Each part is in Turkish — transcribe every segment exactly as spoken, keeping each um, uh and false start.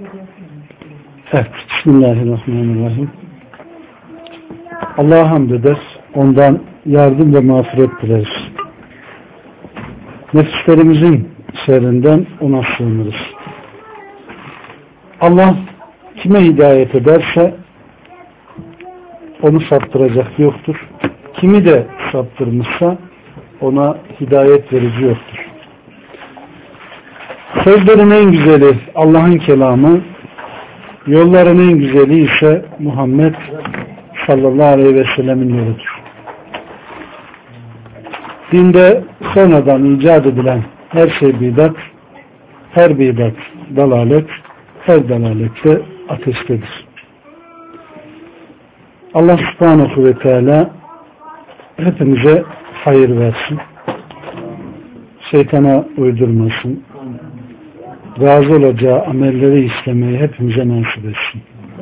Evet, Bismillahirrahmanirrahim. Allah'a hamd eder, ondan yardım ve mağfiret dileriz. Nefislerimizin şerrinden ona sığınırız. Allah kime hidayet ederse onu saptıracak yoktur. Kimi de saptırmışsa ona hidayet verici yoktur. Sözlerin en güzeli Allah'ın kelamı, yolların en güzeli ise Muhammed sallallahu aleyhi ve sellemin yoludur. Dinde sonradan icat edilen her şey bidat, her bidat dalalet, her dalalette ateştedir. Allah subhanahu ve teala hepimize hayır versin. Şeytana uydurmasın. Razı olacağı amelleri işlemeyi hepimize nasip etsin.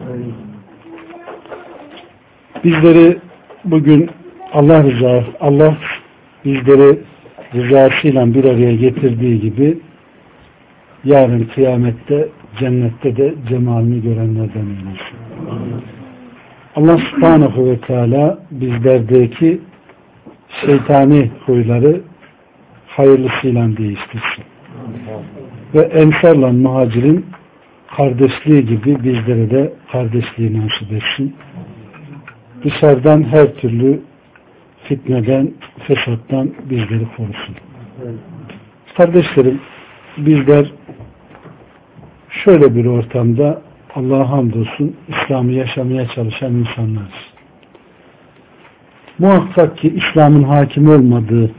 Bizleri bugün Allah rızası, Allah bizleri rızasıyla bir araya getirdiği gibi yarın kıyamette, cennette de cemalini görenlerden eylesin. Allah subhanahu ve teala bizlerdeki şeytani huyları hayırlısıyla değiştirsin. Ve Ensar'la Muhacir'in kardeşliği gibi bizlere de kardeşliği nasip etsin. Dışarıdan her türlü fitneden, fesattan bizleri korusun. Kardeşlerim, bizler şöyle bir ortamda Allah'a hamdolsun İslam'ı yaşamaya çalışan insanlarız. Muhakkak ki İslam'ın hakim olmadığı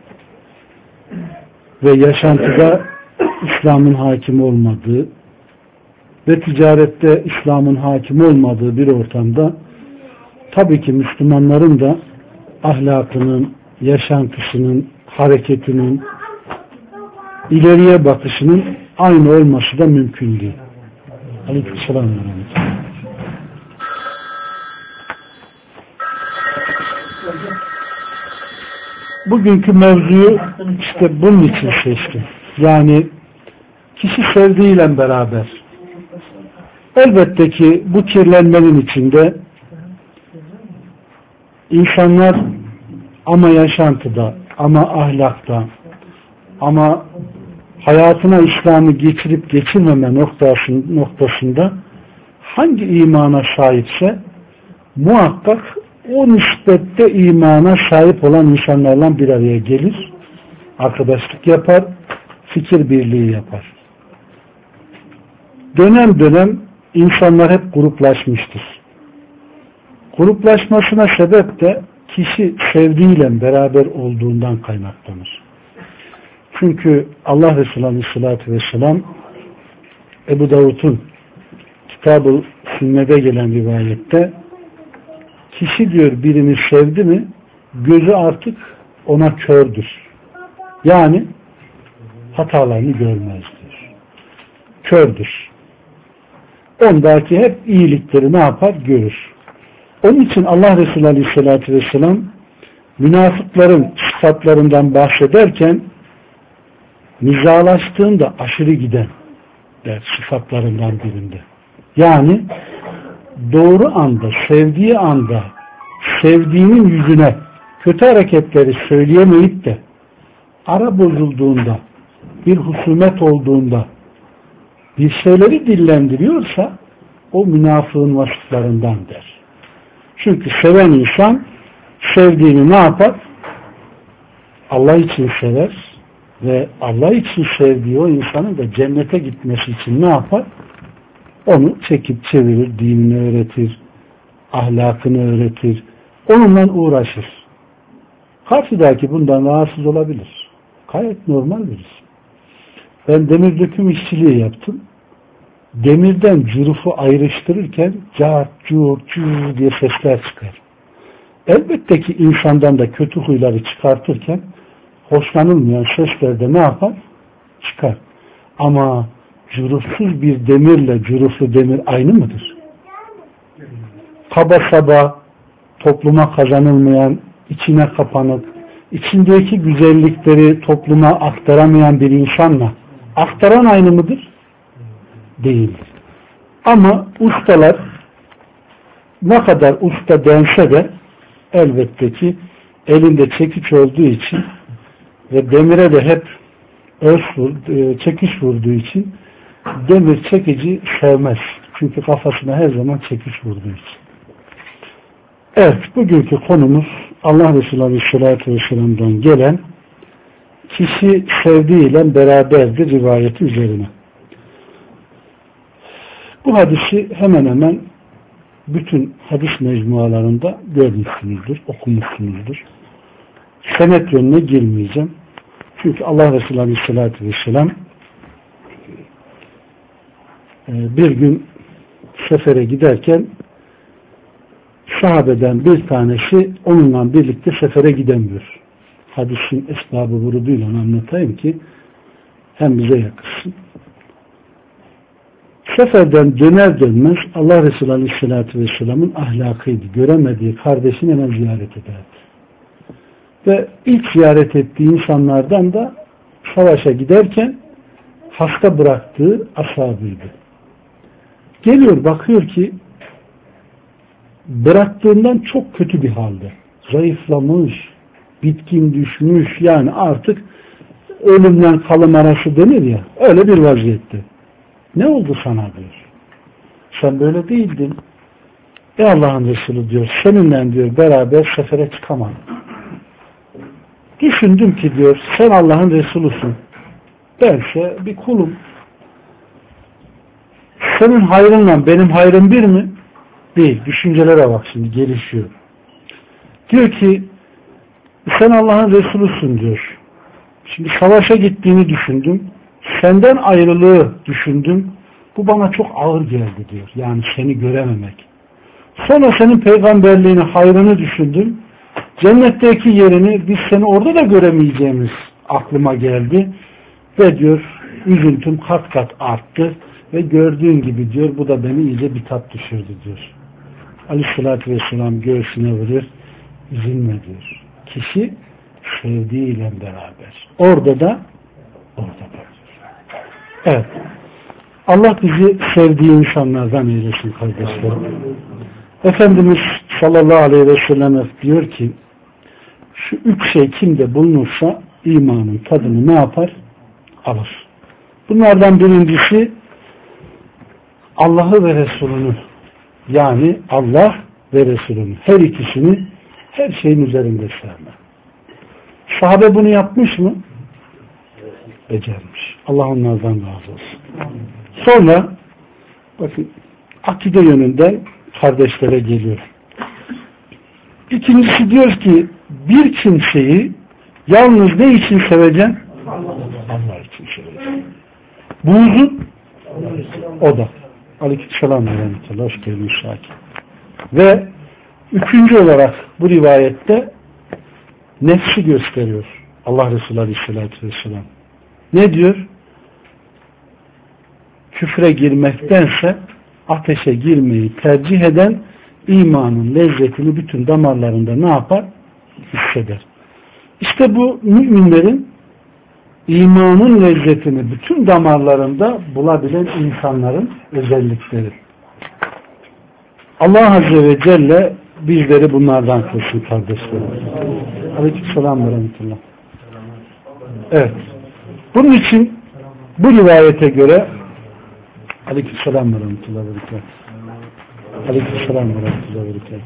ve yaşantıda İslam'ın hakim olmadığı ve ticarette İslam'ın hakim olmadığı bir ortamda tabii ki Müslümanların da ahlakının, yaşantısının, hareketinin, ileriye bakışının aynı olması da mümkün değil. Aleykümselam. Bugünkü mevzuyu işte bunun için seçtim. Yani kişi sevdiğiyle beraber. Elbette ki bu kirlenmenin içinde insanlar ama yaşantıda, ama ahlakta, ama hayatına İslam'ı geçirip geçirmeme noktasında hangi imana sahipse muhakkak o nispette imana sahip olan insanlarla bir araya gelir, arkadaşlık yapar, fikir birliği yapar. Dönem dönem insanlar hep gruplaşmıştır. Gruplaşmasına sebep de kişi sevdiğiyle beraber olduğundan kaynaklanır. Çünkü Allah Resulü Aleyhisselatü Vesselam Ebu Davud'un Kitab-ı Sünnet'e gelen rivayette kişi diyor birini sevdi mi gözü artık ona kördür. Yani hatalarını görmez diyor. Kördür. Ondaki hep iyilikleri ne yapar? Görür. Onun için Allah Resulü Aleyhisselatü Vesselam münafıkların sıfatlarından bahsederken nizalaştığında aşırı giden der sıfatlarından birinde. Yani doğru anda, sevdiği anda sevdiğinin yüzüne kötü hareketleri söyleyemeyip de ara bozulduğunda, bir husumet olduğunda bir şeyleri dillendiriyorsa o münafığın vasıflarından der. Çünkü seven insan sevdiğini ne yapar? Allah için sever ve Allah için sevdiği o insanın da cennete gitmesi için ne yapar? Onu çekip çevirir, dinini öğretir, ahlakını öğretir, onunla uğraşır. Karşıdaki bundan rahatsız olabilir. Gayet normal birisi. Ben demir döküm işçiliği yaptım. Demirden cürufu ayrıştırırken cart, curt, curt diye sesler çıkar. Elbette ki insandan da kötü huyları çıkartırken hoşlanılmayan sesler de ne yapar? Çıkar. Ama cürufsuz bir demirle cüruflu demir aynı mıdır? Kaba saba, topluma kazanılmayan, içine kapanık, içindeki güzellikleri topluma aktaramayan bir insanla aktaran aynı mıdır? Değildir. Ama ustalar ne kadar usta dense de elbette ki elinde çekiç olduğu için ve demire de hep öz vur, çekiç vurduğu için demir çekici sevmez. Çünkü kafasına her zaman çekiç vurduğu için. Evet, bugünkü konumuz Allah Resulü Aleyhisselatü Vesselam'dan gelen kişi sevdiğiyle beraberdir rivayeti üzerine. Bu hadisi hemen hemen bütün hadis mecmualarında görmüşsünüzdür, okumuşsunuzdur. Senet yönüne girmeyeceğim. Çünkü Allah Resulü Aleyhisselatü Vesselam bir gün sefere giderken sahabeden bir tanesi onunla birlikte sefere gidemiyor. Hadisin esbabı vuruduyla anlatayım ki hem bize yakışsın. Seferden döner dönmez Allah Resulü Aleyhisselatü Vesselam'ın ahlakıydı. Göremediği kardeşini hemen ziyaret ederdi. Ve ilk ziyaret ettiği insanlardan da savaşa giderken hasta bıraktığı ashabıydı. Geliyor bakıyor ki bıraktığından çok kötü bir halde. Zayıflamış, bitkin düşmüş, yani artık ölümden kalım arası denir ya, öyle bir vaziyette. Ne oldu sana diyor. Sen böyle değildin. Ey Allah'ın Resulü diyor, seninle diyor beraber sefere çıkamadım. Düşündüm ki diyor, sen Allah'ın Resulüsün. Bense bir kulum. Senin hayrınla benim hayrım bir mi? Değil. Düşüncelere bak şimdi, gelişiyor. Diyor ki, sen Allah'ın Resulüsün diyor. Şimdi savaşa gittiğini düşündüm. Senden ayrılığı düşündüm. Bu bana çok ağır geldi diyor. Yani seni görememek. Sonra senin peygamberliğini, hayrını düşündüm. Cennetteki yerini biz seni orada da göremeyeceğimiz aklıma geldi. Ve diyor üzüntüm kat kat arttı. Ve gördüğün gibi diyor bu da beni iyice bir tat düşürdü diyor. Aleyhissalatü vesselam göğsüne vuruyor. Üzülme diyor. Kişi sevdiğiyle beraber. Orada da orada da. Evet. Allah bizi sevdiği insanlardan eylesin kardeşlerim. Efendimiz sallallahu aleyhi ve sellem diyor ki şu üç şey kimde bulunursa imanın tadını ne yapar? Alır. Bunlardan birincisi Allah'ı ve Resulünü, yani Allah ve Resulünü, her ikisini her şeyin üzerinde sevme. Sahabe bunu yapmış mı? Becermiş. Allah onlardan razı olsun. Sonra bakın akide yönünden kardeşlere geliyor. İkincisi diyor ki bir kimseyi yalnız ne için seveceksin? Allah için seveceksin. Buğzun o da. Aleykümselam ve rahmetullah. Hoş geldin Şakir. Ve üçüncü olarak bu rivayette nefsi gösteriyor Allah Resulü Aleyhisselatü Vesselam. Ne diyor? Küfre girmektense ateşe girmeyi tercih eden imanın lezzetini bütün damarlarında ne yapar? Hisseder. İşte bu müminlerin imanın lezzetini bütün damarlarında bulabilen insanların özellikleri. Allah Azze ve Celle bizleri bunlardan kılsın kardeşlerim. Aleykümselam ve rahmetullah. Evet. Bunun için bu rivayete göre Aleykümselam ve rahmetullah ve berekatuhu. Aleykümselam ve rahmetullah ve berekatuhu.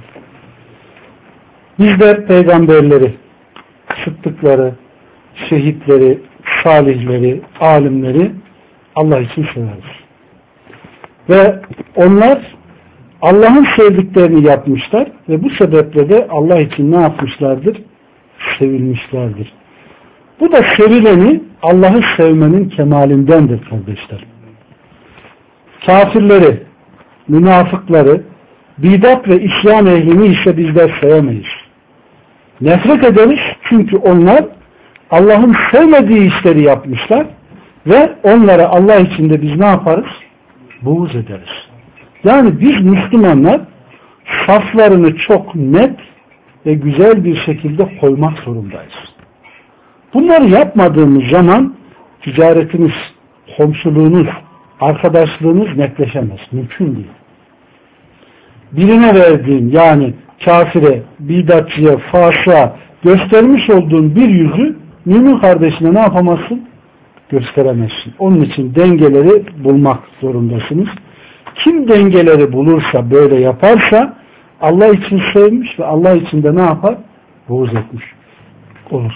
Bizler peygamberleri, sıddıkları, şehitleri, salihleri, alimleri Allah için severiz. Ve onlar Allah'ın sevdiklerini yapmışlar ve bu sebeple de Allah için ne yapmışlardır? Sevilmişlerdir. Bu da sevileni Allah'ı sevmenin kemalindendir kardeşler. Kafirleri, münafıkları, bidat ve isyan ehlini ise bizler sevemeyiz. Nefret ederiz çünkü onlar Allah'ın sevmediği işleri yapmışlar ve onlara Allah için de biz ne yaparız? Buğz ederiz. Yani biz Müslümanlar saflarını çok net ve güzel bir şekilde koymak zorundayız. Bunları yapmadığımız zaman ticaretiniz, komşuluğunuz, arkadaşlığınız netleşemez. Mümkün değil. Birine verdiğin, yani kafire, bidatçıya, fasığa göstermiş olduğun bir yüzü mümin kardeşine ne yapamazsın? Gösteremezsin. Onun için dengeleri bulmak zorundasınız. Kim dengeleri bulursa, böyle yaparsa Allah için sevmiş ve Allah için de ne yapar? Buğz etmiş olur.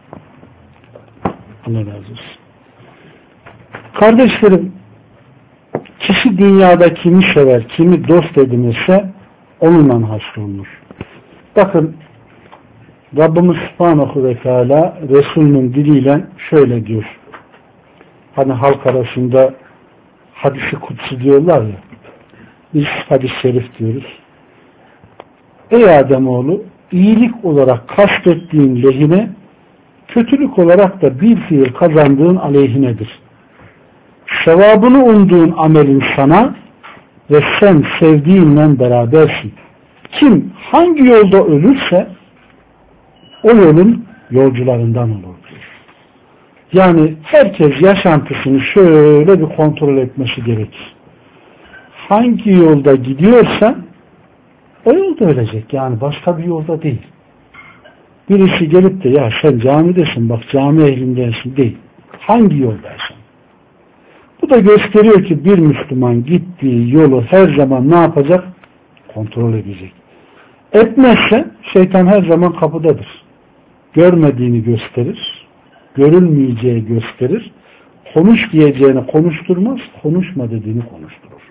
Allah razı olsun. Kardeşlerim, kişi dünyada kimi sever, kimi dost edinirse onunla haşrolunur. Bakın, Rabbimiz Subhanahu ve Teala Resulünün diliyle şöyle diyor. Hani halk arasında hadisi kutsi diyorlar ya, biz hadis-i şerif diyoruz. Ey Ademoğlu, iyilik olarak kastettiğin lehine, kötülük olarak da bir fiil kazandığın aleyhinedir. Sevabını umduğun amelin sana ve sen sevdiğinle berabersin. Kim hangi yolda ölürse o yolun yolcularından olur. Yani herkes yaşantısını şöyle bir kontrol etmesi gerekir. Hangi yolda gidiyorsa o yolda ölecek. Yani başka bir yolda değil. Birisi gelip de ya sen camidesin, bak cami ehlindensin değil. Hangi yoldaysan. Bu da gösteriyor ki bir Müslüman gittiği yolu her zaman ne yapacak? Kontrol edecek. Etmezse şeytan her zaman kapıdadır. Görmediğini gösterir, görülmeyeceği gösterir, konuş diyeceğini konuşturmaz, konuşma dediğini konuşturur.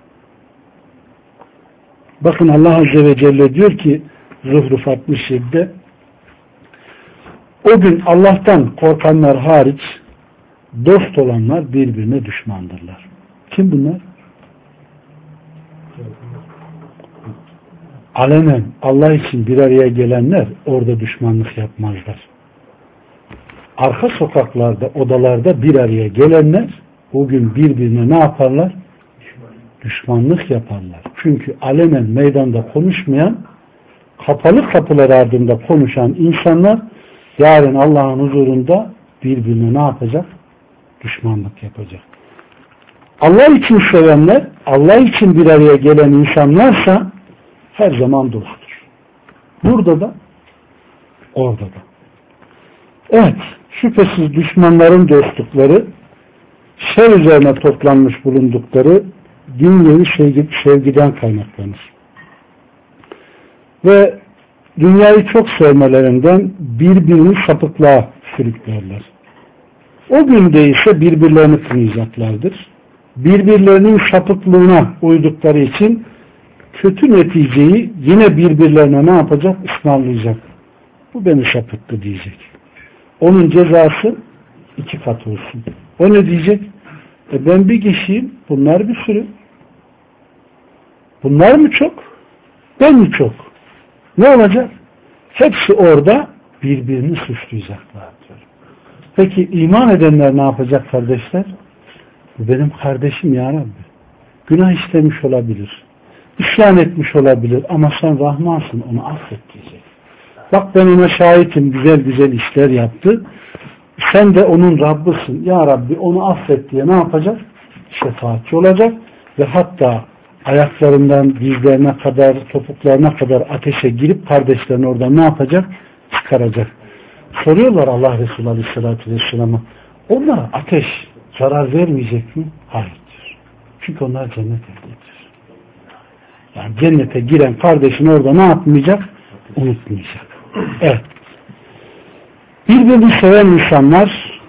Bakın Allah Azze ve Celle diyor ki Zuhruf altmış yedi'de o gün Allah'tan korkanlar hariç dost olanlar birbirine düşmandırlar. Kim bunlar? Alenen Allah için bir araya gelenler orada düşmanlık yapmazlar. Arka sokaklarda, odalarda bir araya gelenler o gün birbirine ne yaparlar? Düşmanlık yaparlar. Çünkü alenen meydanda konuşmayan, kapalı kapılar ardında konuşan insanlar yarın Allah'ın huzurunda birbirine ne yapacak? Düşmanlık yapacak. Allah için sevenler, Allah için bir araya gelen insanlarsa her zaman dosttur. Burada da, orada da. Evet, şüphesiz düşmanların dostlukları, şer üzerine toplanmış bulundukları dünyevi sevgi, sevgiden kaynaklanır. Ve dünyayı çok sevmelerinden birbirini sapıklığa sürüklerler. O günde ise birbirlerini kınayacaklardır. Birbirlerinin sapıklığına uydukları için kötü neticeyi yine birbirlerine ne yapacak? Ismarlayacak. Bu beni sapıttı diyecek. Onun cezası iki kat olsun. O ne diyecek? E ben bir kişiyim, bunlar bir sürü. Bunlar mı çok? Ben mi çok? Ne olacak? Hepsi orada birbirini suçlayacaklar diyor. Peki iman edenler ne yapacak kardeşler? Bu benim kardeşim ya Rabbi. Günah işlemiş olabilir. İsyan etmiş olabilir ama sen Rahmansın, onu affet diyecek. Bak ben ona şahitim, güzel güzel işler yaptı. Sen de onun Rabbisin. Ya Rabbi onu affet diye ne yapacak? Şefaatçi olacak ve hatta ayaklarından dizlerine kadar, topuklarına kadar ateşe girip kardeşlerini oradan ne yapacak? Çıkaracak. Soruyorlar Allah Resulü Aleyhisselatü Vesselam'a, onlara ateş zarar vermeyecek mi? Hayır diyor. Çünkü onlar cennet ehlidir. Yani cennete giren kardeşini orada ne yapmayacak? Unutmayacak. Evet. Birbirini seven insanlar,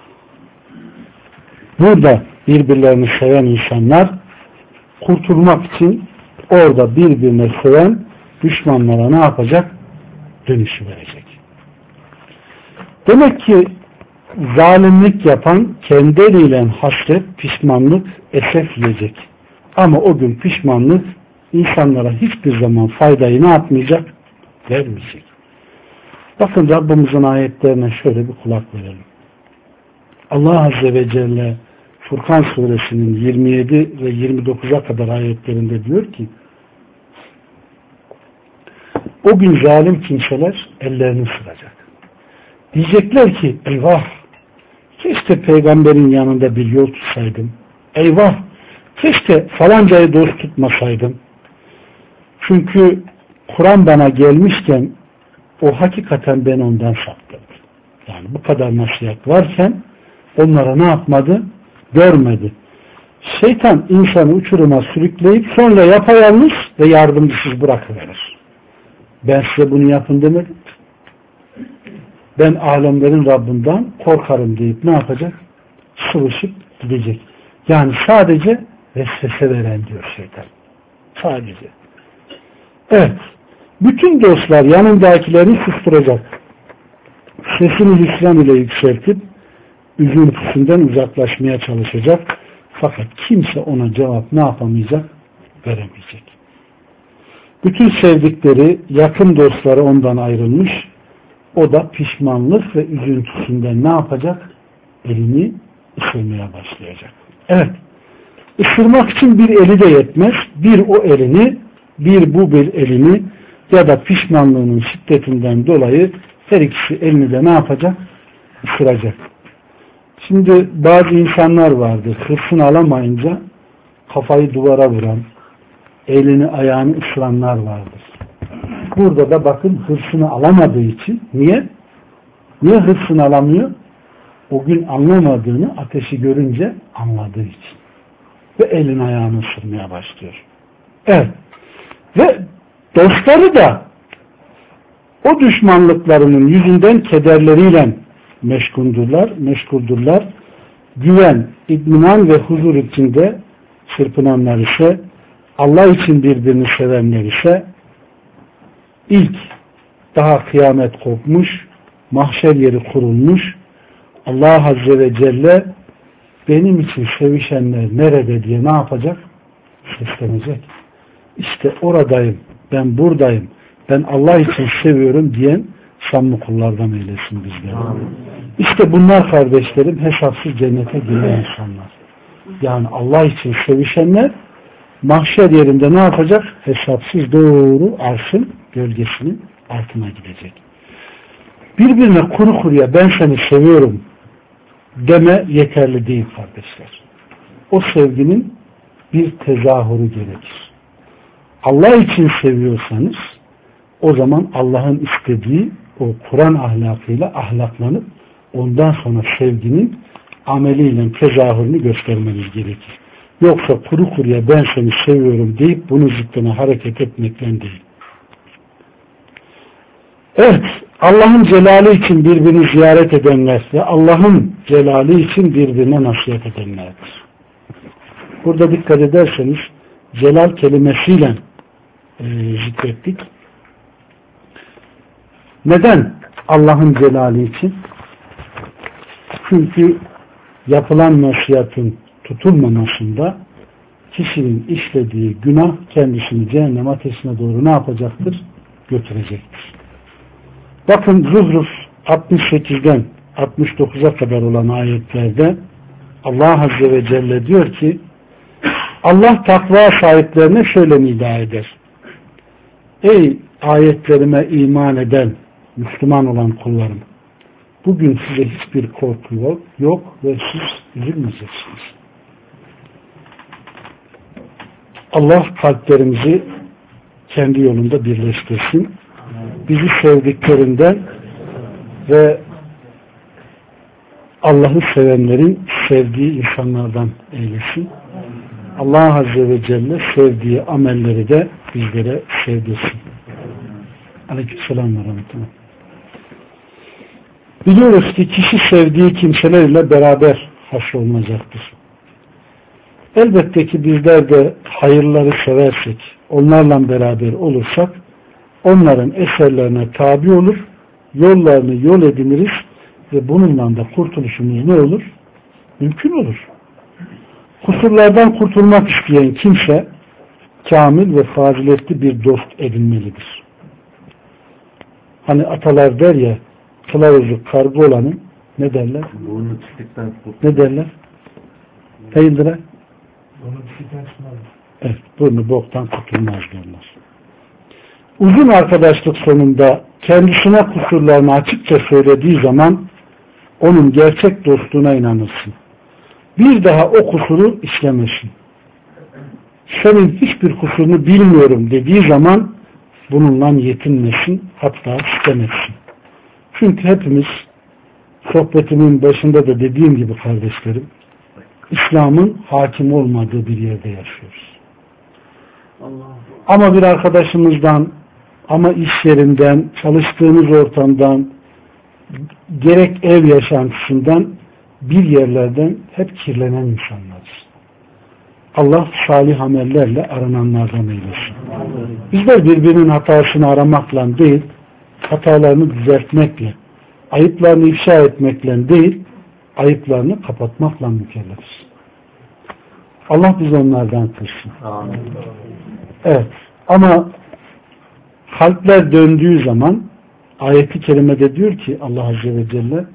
burada birbirlerini seven insanlar kurtulmak için orada birbirine seven düşmanlara ne yapacak? Dönüşü verecek. Demek ki zalimlik yapan kendi eliyle hasret, pişmanlık, esef yiyecek. Ama o gün pişmanlık insanlara hiçbir zaman faydayı ne yapmayacak? Vermeyecek. Bakın Rabbimizin ayetlerine şöyle bir kulak verelim. Allah Azze ve Celle Furkan suresinin yirmi yedi ve yirmi dokuza kadar ayetlerinde diyor ki o gün zalim kimseler ellerini sıracak. Diyecekler ki eyvah keşke peygamberin yanında bir yol tutsaydım. Eyvah keşke falancayı dost tutmasaydım. Çünkü Kur'an bana gelmişken o hakikaten beni ondan saptırdı. Yani bu kadar nasihat varken onlara ne yapmadı? Görmedi. Şeytan insanı uçuruma sürükleyip sonra yapayalnız ve yardımcısız bırakıverir. Ben size bunu yapın demedim. Ben alemlerin Rabbinden korkarım deyip ne yapacak? Sıvışıp gidecek. Yani sadece vesvese veren diyor şeytan. Sadece. Evet. Bütün dostlar yanındakileri susturacak. Sesini hüsran ile yükseltip üzüntüsünden uzaklaşmaya çalışacak. Fakat kimse ona cevap ne yapamayacak? Veremeyecek. Bütün sevdikleri, yakın dostları ondan ayrılmış. O da pişmanlık ve üzüntüsünden ne yapacak? Elini ısırmaya başlayacak. Evet. Isırmak için bir eli de yetmez. Bir o elini, bir bu bir elini ya da pişmanlığının şiddetinden dolayı her ikisi elini de ne yapacak? Isıracak. Şimdi bazı insanlar vardır. Hırsını alamayınca kafayı duvara vuran, elini ayağını ısıranlar vardır. Burada da bakın hırsını alamadığı için. Niye? Niye hırsını alamıyor? O gün anlamadığını ateşi görünce anladığı için. Ve elini ayağını ısırmaya başlıyor. Evet. Ve dostları da o düşmanlıklarının yüzünden kederleriyle meşguldurlar, meşguldurlar. Güven, itminan ve huzur içinde çırpınanlar ise, Allah için birbirini sevenler ise ilk daha kıyamet kopmuş, mahşer yeri kurulmuş, Allah Azze ve Celle benim için sevişenler nerede diye ne yapacak? Seslenecek. İşte oradayım, ben buradayım, ben Allah için seviyorum diyen samimi kullardan eylesin bizleri. İşte bunlar kardeşlerim hesapsız cennete giren insanlar. Yani Allah için sevişenler mahşer yerinde ne yapacak? Hesapsız doğru arşın gölgesinin altına gidecek. Birbirine kuru kuruya ben seni seviyorum deme yeterli değil kardeşler. O sevginin bir tezahürü gerekir. Allah için seviyorsanız o zaman Allah'ın istediği o Kur'an ahlakıyla ahlaklanıp ondan sonra sevginin ameliyle tezahürünü göstermeniz gerekir. Yoksa kuru kuruya ben seni seviyorum deyip bunu zıttına hareket etmekten değil. Evet, Allah'ın celali için birbirini ziyaret edenler ve Allah'ın celali için birbirine nasihat edenlerdir. Burada dikkat ederseniz celal kelimesiyle e, zikrettik. Neden Allah'ın celali için? Çünkü yapılan nasihatın tutulmamasında kişinin işlediği günah kendisini cehennem ateşine doğru ne yapacaktır? Götürecektir. Bakın Zuhruf altmış sekizden altmış dokuza kadar olan ayetlerde Allah Azze ve Celle diyor ki Allah takva sahiplerine şöyle nida eder. Ey ayetlerime iman eden Müslüman olan kullarım, bugün size hiçbir korku yok, yok ve siz üzülmeyeceksiniz. Allah kalplerimizi kendi yolunda birleştirsin. Bizi sevdiklerinden ve Allah'ı sevenlerin sevdiği insanlardan eylesin. Allah Azze ve Celle sevdiği amelleri de bizlere sevdirsin. Aleykümselam ve rahmetullah. Biliyoruz ki kişi sevdiği kimselerle beraber haşrolunacaktır. Elbette ki bizler de hayırları seversek, onlarla beraber olursak, onların eserlerine tabi olur, yollarını yol ediniriz ve bununla da kurtuluşumuz ne olur? Mümkün olur. Kusurlardan kurtulmak isteyen kimse, kamil ve faziletli bir dost edinmelidir. Hani atalar der ya, kılavuzu karga olanı ne derler? Ne derler? Değildir ha? Evet, burnu boktan kurtulmaz derler. Uzun arkadaşlık sonunda kendisine kusurlarını açıkça söylediği zaman onun gerçek dostluğuna inanırsın. Bir daha o kusuru işlemesin. senin hiçbir kusurunu bilmiyorum dediği zaman bununla yetinmesin, hatta istemesin. Çünkü hepimiz sohbetimin başında da dediğim gibi kardeşlerim, İslam'ın hakim olmadığı bir yerde yaşıyoruz. Allah. Ama bir arkadaşımızdan, ama iş yerinden, çalıştığımız ortamdan, gerek ev yaşantısından, bir yerlerden hep kirlenen insanlarız. Allah salih amellerle arananlardan eylesin. Bizler birbirinin hatasını aramakla değil, hatalarını düzeltmekle, ayıplarını ifşa etmekle değil, ayıplarını kapatmakla mükellefiz. Allah bizi onlardan kılsın. Amin. Evet. Ama kalpler döndüğü zaman ayet-i kerimede diyor ki Allah Azze ve Celle,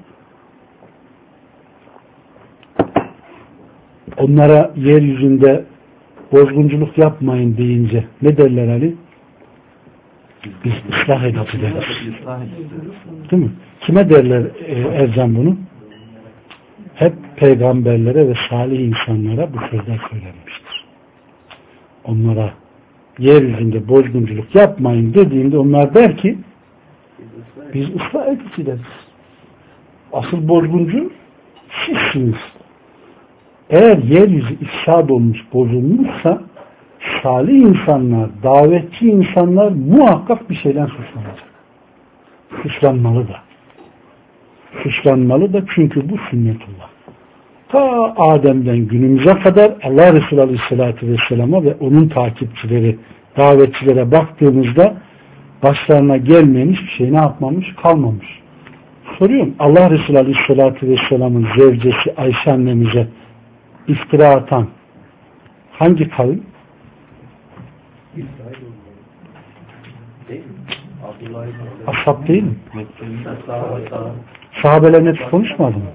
onlara yeryüzünde bozgunculuk yapmayın deyince ne derler Ali? Biz ıslah edeceğiz. Değil mi? Kime derler e, Ercan bunu? Hep peygamberlere ve salih insanlara bu sözler söylenmiştir. Onlara yeryüzünde bozgunculuk yapmayın dediğinde onlar der ki biz ıslah edeceğiz. Asıl bozguncu sizsiniz. Eğer yeryüzü ifsad olmuş, bozulmuşsa salih insanlar, davetçi insanlar muhakkak bir şeyden suçlanacak. Suçlanmalı da. Suçlanmalı da çünkü bu sünnetullah. Ta Adem'den günümüze kadar Allah Resulü Aleyhisselatü Vesselam'a ve onun takipçileri, davetçilere baktığımızda başlarına gelmeyen hiçbir şey ne yapmamış? Kalmamış. Soruyorum, Allah Resulü Aleyhisselatü Vesselam'ın zevcesi Ayşe annemize iftira atan hangi kavim? Ashab değil mi? Sahabeler net konuşmadı mı?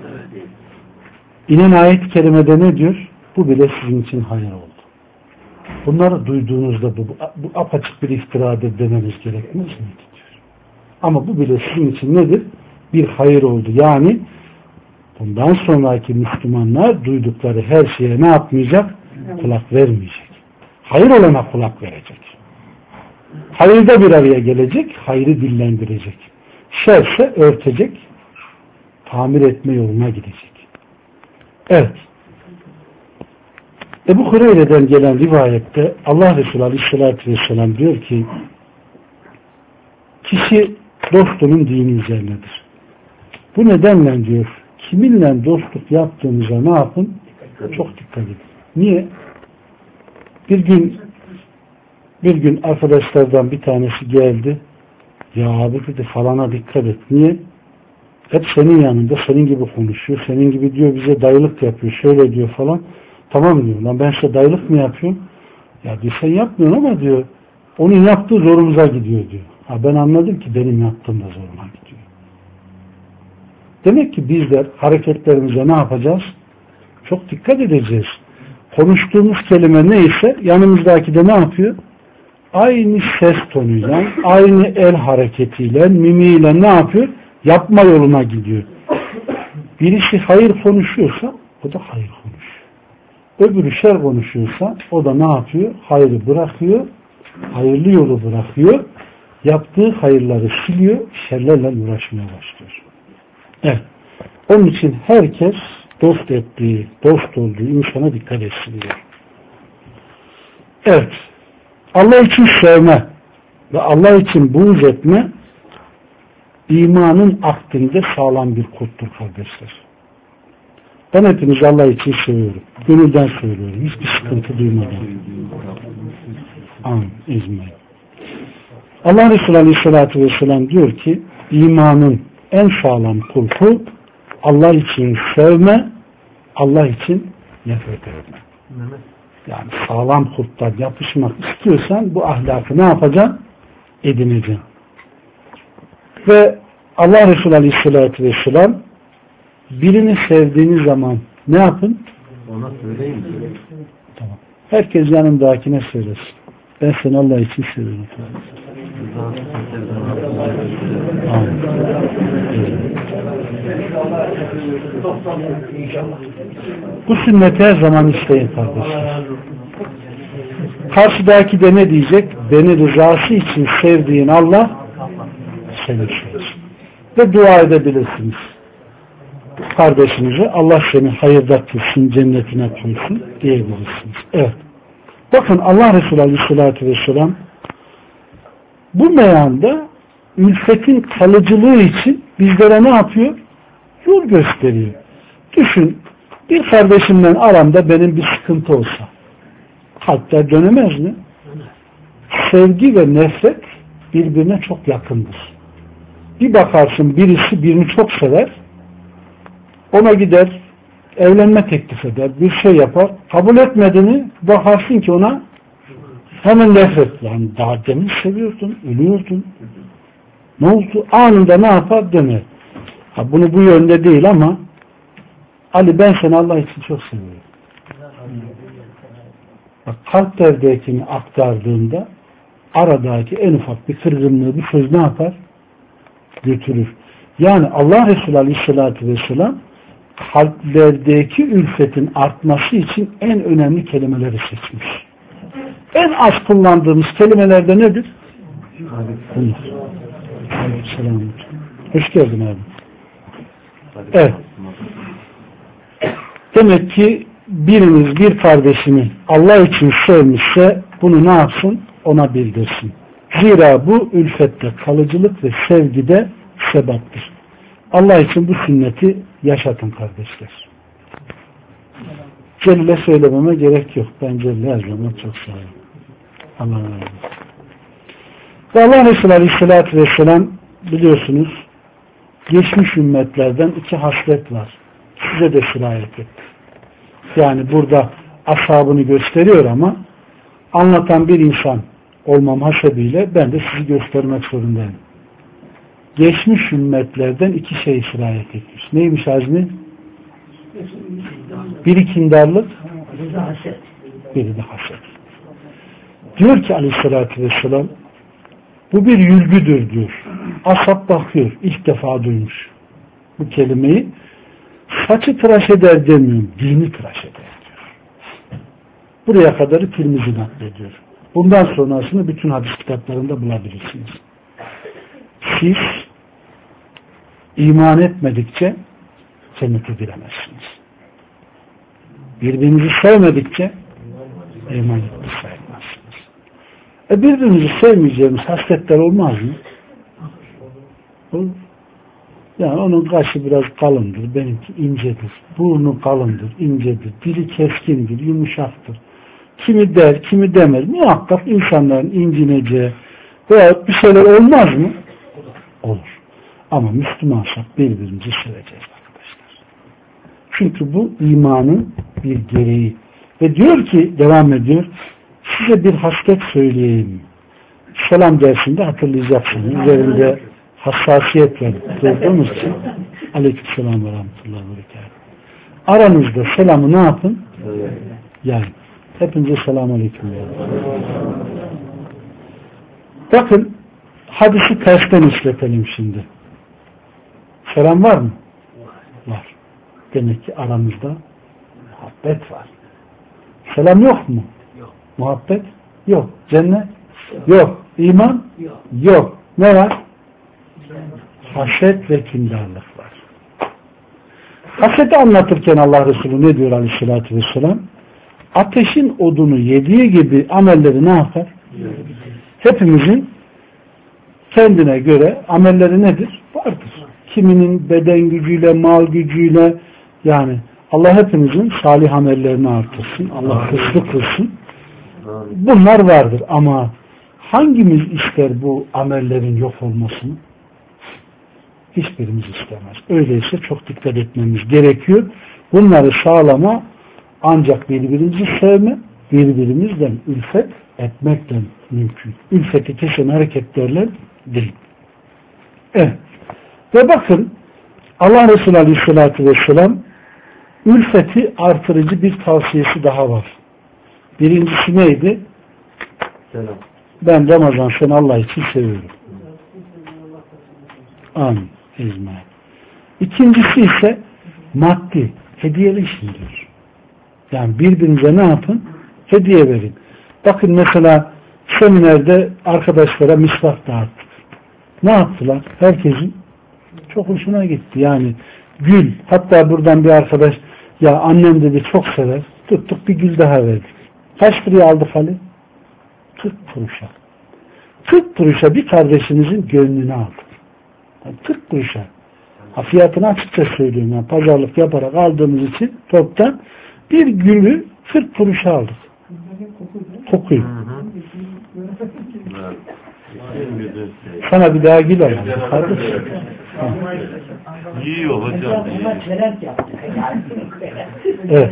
İnen ayet-i kerimede ne diyor? Bu bile sizin için hayır oldu. Bunları duyduğunuzda bu, bu apaçık bir iftiradır demeniz gerekmez mi? Diyor. Ama bu bile sizin için nedir? Bir hayır oldu. Yani bundan sonraki Müslümanlar duydukları her şeye ne yapmayacak? Kulak vermeyecek. Hayır olana kulak verecek. Hayırda bir araya gelecek, hayrı dillendirecek. Şerse örtecek, tamir etme yoluna gidecek. Evet. Ebu Hureyre'den gelen rivayette Allah Resulü Aleyhisselatü Vesselam diyor ki kişi dostunun dini üzerinedir. Bu nedenle diyor kiminle dostluk yaptığınıza ne yapın? Çok dikkat edin. Niye? Bir gün bir gün arkadaşlardan bir tanesi geldi. Ya abi dedi falana dikkat et. Niye? Hep senin yanında senin gibi konuşuyor. Senin gibi diyor bize dayılık yapıyor. Şöyle diyor falan. Tamam diyor. Lan ben size dayılık mı yapıyorum? Ya diyor sen yapmıyorsun ama diyor onun yaptığı zorumuza gidiyor diyor. Ha ben anladım ki benim yaptığım da zoruma gidiyor. Demek ki bizler hareketlerimize ne yapacağız? Çok dikkat edeceğiz. Konuştuğumuz kelime neyse yanımızdaki de ne yapıyor? Aynı ses tonuyla, aynı el hareketiyle, mimiyle ne yapıyor? Yapma yoluna gidiyor. Birisi hayır konuşuyorsa o da hayır konuşuyor. Öbürü şer konuşuyorsa o da ne yapıyor? Hayrı bırakıyor, hayırlı yolu bırakıyor, yaptığı hayırları siliyor, şerlerle uğraşmaya başlıyor. Evet. Onun için herkes dost ettiği, dost olduğu insana dikkat etsin diyor. Evet. Allah için sevme ve Allah için buğz etme imanın akdinde sağlam bir koddur kardeşler. Ben hepinizi Allah için seviyorum. Gönülden söylüyorum. Hiçbir sıkıntı duymadan. Amin. İzmir'e. Allah Resulü Aleyhisselatü Vesselam diyor ki imanın en sağlam kulpu Allah için sevme, Allah için nefret etme. Yani sağlam kulptan yapışmak istiyorsan bu ahlakı ne yapacaksın? Edineceksin. Ve Allah Resulü Aleyhisselatü Vesselam birini sevdiğiniz zaman ne yapın? Ona söyleyin. Tamam. Herkes yanındakine söylesin. Ben seni Allah için seviyorum. Amin. Bu sünneti her zaman isteyin kardeşler. Karşıdaki de ne diyecek? Beni rızası için sevdiğin Allah seni sevsin. Ve dua edebilirsiniz. Kardeşinize Allah seni hayırda kılsın, cennetine koysun diyebilirsiniz. Evet. Bakın Allah Resulü Aleyhisselatü Vesselam bu meyanda ülfetin kalıcılığı için bizlere ne yapıyor? Yol gösteriyor. Düşün, bir kardeşimle aramda benim bir sıkıntı olsa hatta dönemez mi? Sevgi ve nefret birbirine çok yakındır. Bir bakarsın birisi birini çok sever, ona gider, evlenme teklif eder, bir şey yapar, kabul etmediğini bakarsın ki ona hemen nefret. Yani daha demin seviyordun, ölüyordun. Ne oldu? Anında ne yapar? Döner. Ha, bunu bu yönde değil ama Ali ben seni Allah için çok seviyorum. Bak, kalp derdekini aktardığında aradaki en ufak bir kırgınlığı bir söz ne yapar? Götürür. Yani Allah Resulü Aleyhisselatü Vesselam kalplerdeki ülfetin artması için en önemli kelimeleri seçmiş. En az kullandığımız kelimelerde nedir? Bunlar. Aleykümselam. Hoş geldin abi. Evet. Demek ki biriniz bir kardeşini Allah için sevmişse bunu ne yapsın? Ona bildirsin. Zira bu ülfette kalıcılık ve sevgide sebeptir. Allah için bu sünneti yaşatın kardeşler. Celle söylememe gerek yok. Ben Celle her zaman çok severim. Allah'a emanet. Ve Allah Resulü Aleyhisselatü Vesselam biliyorsunuz geçmiş ümmetlerden iki haslet var. Size de sirayet etti. Yani burada ashabını gösteriyor ama anlatan bir insan olmam hasebiyle ben de sizi göstermek zorundayım. Geçmiş ümmetlerden iki şey sirayet etmiş. Neymiş Azmi? Biri kindarlık, biri de haset. Diyor ki Aleyhisselatü Vesselam bu bir yülgüdür diyor. Ashab bakıyor. İlk defa duymuş bu kelimeyi. Saçı tıraş eder demiyorum. Dini tıraş eder diyor. Buraya kadarı Tirmizi naklediyor. Bundan sonrasını bütün hadis kitaplarında bulabilirsiniz. Siz iman etmedikçe cennete giremezsiniz. Birbirinizi sevmedikçe iman etmiş sayılmazsınız. E birbirimizi sevmeyeceğimiz hasletler olmaz mı? Olur. Yani onun kaşı biraz kalındır, benimki incedir. Burnu kalındır, incedir. Dili keskindir, yumuşaktır. Kimi der, kimi demez. Muhakkak insanların incineceği veya bir şeyler olmaz mı? Olur. Ama Müslümansak birbirimizi seveceğiz arkadaşlar. Çünkü bu imanın bir gereği. Ve diyor ki, devam ediyor, size bir haslet söyleyeyim. Selam dersinde hatırlayacaksınız. Üzerinde hassasiyet var. Gördüğünüz için aleykümselam ve rahmetullahi ve berekatuhu. Aranızda selamı ne yapın? Yani. Hepinize selamun aleyküm. Bakın hadisi tersten işletelim şimdi. Selam var mı? Var. Demek ki aramızda muhabbet var. Selam yok mu? Yok. Muhabbet? Yok. Cennet? Yok. İman? Yok. Yok. Ne var? Haset ve kindarlık var. Haseti anlatırken Allah Resulü ne diyor Aleyhisselatü Vesselam? Ateşin odunu yediği gibi amelleri ne yapar? Hepimizin kendine göre amelleri nedir? Vardır. Kiminin beden gücüyle, mal gücüyle, yani Allah hepimizin salih amellerini artırsın. Allah hızlı kılsın. Bunlar vardır ama hangimiz ister bu amellerin yok olmasını? Hiçbirimiz istemez. Öyleyse çok dikkat etmemiz gerekiyor. Bunları sağlama ancak birbirimizi sevme, birbirimizden ülfet etmekten mümkün. Ülfeti kesen hareketlerle değil. Evet. Ve bakın Allah Resulü Aleyhisselatü Vesselam ülfeti artırıcı bir tavsiyesi daha var. Birincisi neydi? Selam. Ben Ramazan seni Allah için seviyorum. Amin. İzmail. İkincisi ise maddi, hediyeleşin diyor. Yani birbirinize ne yapın? Hediye verin. Bakın mesela seminerde arkadaşlara misvak dağıttık. Ne yaptılar? Herkesin çok hoşuna gitti. Yani gül. Hatta buradan bir arkadaş ya annem dedi çok sever. Tuttuk bir gül daha verdik. Kaç liraya aldık Ali? kırk kuruşa. kırk kuruşa bir kardeşimizin gönlünü aldık. Yani kırk kuruşa. Ha, fiyatını açıkça söylüyorum. Yani pazarlık yaparak aldığımız için toptan bir gülü kırk kuruşa aldık. Kokuyu. Sana bir daha gül alalım. Kardeşim. Yiyor hocam. Evet.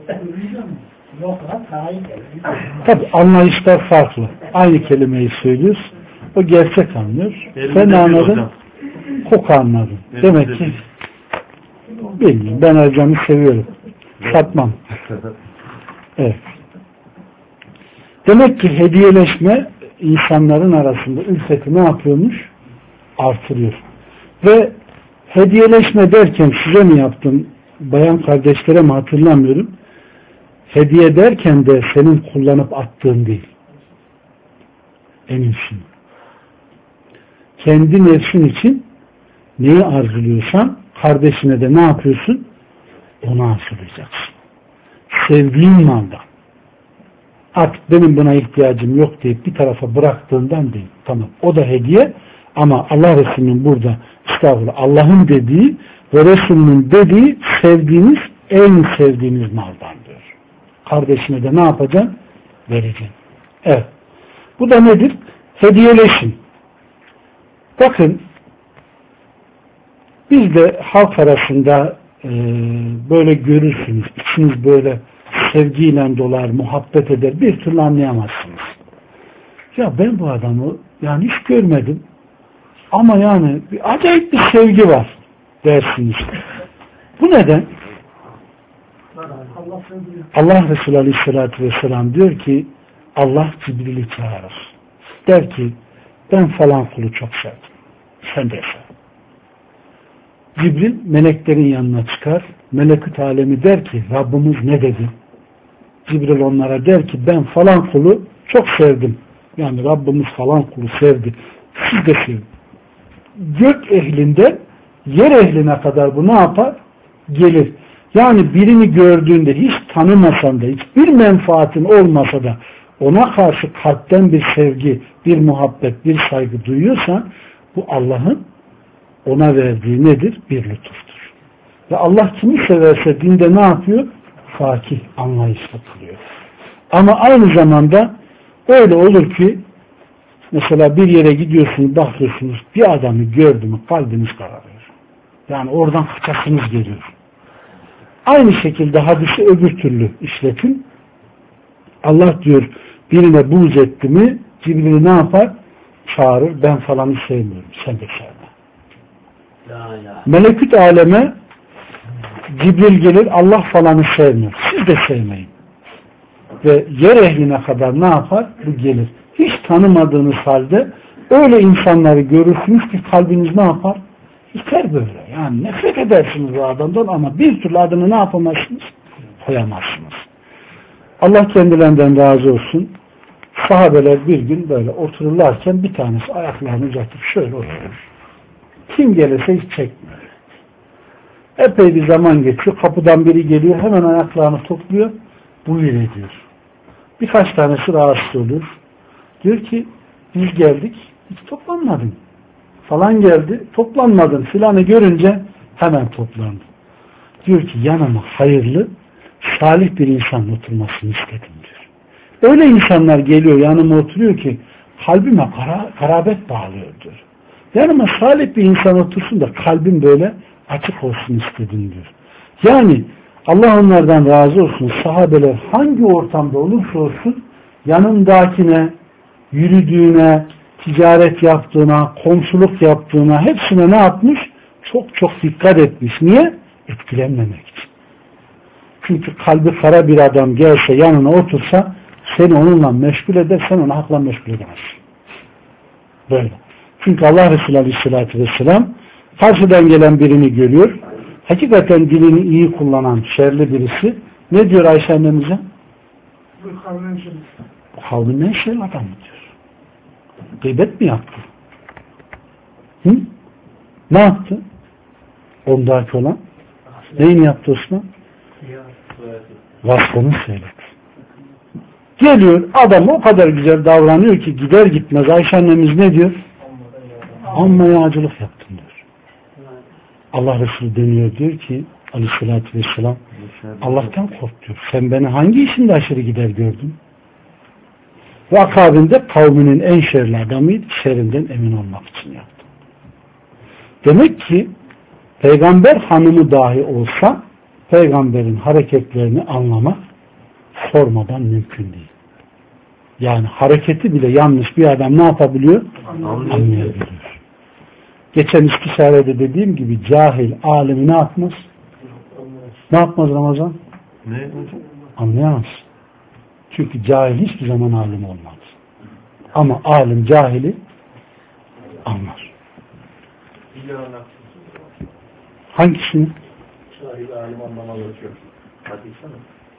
Tabi anlayışlar farklı. Aynı kelimeyi söylüyoruz. O gerçek anlıyor. Sen anladın. Koku anladın. Demek ki bilmiyorum. Ben Ercan'ı seviyorum. Satmam. Evet. Demek ki hediyeleşme insanların arasında ülfeti ne yapıyormuş? Artırıyor. Ve hediyeleşme derken size mi yaptım? Bayan kardeşlere mi hatırlamıyorum. Hediye derken de senin kullanıp attığın değil. Eminsin. Kendi nefsin için neyi arzuluyorsan kardeşine de ne yapıyorsun? Onu arzulayacaksın. Sevdiğin maldan. Artık benim buna ihtiyacım yok deyip bir tarafa bıraktığından değil. Tamam. O da hediye ama Allah Resulü'nün burada estağfurullah Allah'ın dediği ve Resulü'nün dediği sevdiğiniz en sevdiğiniz maldan diyor. Kardeşine de ne yapacaksın? Vereceksin. Evet. Bu da nedir? Hediyeleşin. Bakın biz de halk arasında e, böyle görürsünüz. İçiniz böyle sevgiyle dolar, muhabbet eder. Bir türlü anlayamazsınız. Ya ben bu adamı yani hiç görmedim. Ama yani bir acayip bir sevgi var dersiniz. Bu neden? Allah Resulü Aleyhisselatü Vesselam diyor ki Allah Cibril'i çağırır. Der ki ben falan kulu çok sevdim. Sen de sev. Cibril meleklerin yanına çıkar. Melekut alemi der ki Rabbimiz ne dedi? Cibril onlara der ki ben falan kulu çok sevdim. Yani Rabbimiz falan kulu sevdi. Siz de sevin. Gök ehlinden yer ehline kadar bu ne yapar? Gelir. Yani birini gördüğünde hiç tanımasan da hiçbir menfaatin olmasa da ona karşı kalpten bir sevgi, bir muhabbet, bir saygı duyuyorsan bu Allah'ın ona verdiği nedir? Bir lütuftur. Ve Allah kimi severse dinde ne yapıyor? Fakih, anlayışlı kılıyor. Ama aynı zamanda öyle olur ki mesela bir yere gidiyorsunuz, bakıyorsunuz bir adamı gördü mü kalbiniz kararıyor. Yani oradan kaçasınız geliyor. Aynı şekilde hadisi öbür türlü işletin. Allah diyor birine buğz etti mi Cibril'i ne yapar? Çağırır. Ben falanı sevmiyorum. Sen de sevme. Melekut aleme Cibril gelir. Allah falanı sevmiyor. Siz de sevmeyin. Ve yer ehline kadar ne yapar? Bu gelir. Hiç tanımadığınız halde öyle insanları görürsünüz ki kalbiniz ne yapar? İster böyle. Yani nefret edersiniz o adamdan ama bir türlü adını ne yapamazsınız? Koyamazsınız. Allah kendilerinden razı olsun. Sahabeler bir gün böyle otururlarken bir tanesi ayaklarını uzatıp şöyle oturur. Kim gelirse hiç çekmiyor. Epey bir zaman geçiyor. Kapıdan biri geliyor. Hemen ayaklarını topluyor. Buyur ediyor. Birkaç tanesi rahatsız olur. Diyor ki biz geldik. Hiç toplanmadın. Falan geldi. Toplanmadın. Filanı görünce hemen toplandı. Diyor ki yanıma hayırlı salih bir insan oturmasını istedim diyor. Öyle insanlar geliyor yanıma oturuyor ki kalbime kara, karabet bağlıyor diyor. Yanıma salih bir insan otursun da kalbim böyle açık olsun istedim diyor. Yani Allah onlardan razı olsun. Sahabeler hangi ortamda olursa olsun yanındakine, yürüdüğüne, ticaret yaptığına, komşuluk yaptığına hepsine ne yapmış? Çok çok dikkat etmiş. Niye? Etkilenmemek için. Çünkü kalbi kara bir adam gelse yanına otursa seni onunla meşgul eder, sen onu hakla meşgul edemezsin. Böyle. Çünkü Allah Resulü Aleyhisselatü Vesselam karşıdan gelen birini görüyor. Hakikaten dilini iyi kullanan şerli birisi. Ne diyor Ayşe annemize? Kavmin en şerli adamı diyor. Gıybet mi yaptı? Hı? Ne yaptı? Ondaki olan neyini yaptı Osman? Vasfını söyledi. Geliyor adam o kadar güzel davranıyor ki gider gitmez Ayşe annemiz ne diyor? Amma yağcılık yaptın diyor. Allah Resulü dönüyor diyor ki Aleyhisselatü Vesselam Allah'tan kork diyor. Sen beni hangi işinde aşırı gider gördün? Ve akabinde kavminin en şerli adamıydı. Şerrinden emin olmak için yaptı. Demek ki peygamber hanımı dahi olsa peygamberin hareketlerini anlamak sormadan mümkün değil. Yani hareketi bile yanlış bir adam ne yapabiliyor? Anlayabiliyor. Geçen istişarede dediğim gibi cahil alimi ne yapmaz? Ne yapmaz Ramazan? Ne? Anlayamaz. Çünkü cahil hiçbir zaman alim olmaz. Ama alim cahili anlar. Hangisini? Cahil alim anlamalı ölçüyor. Hadi sana.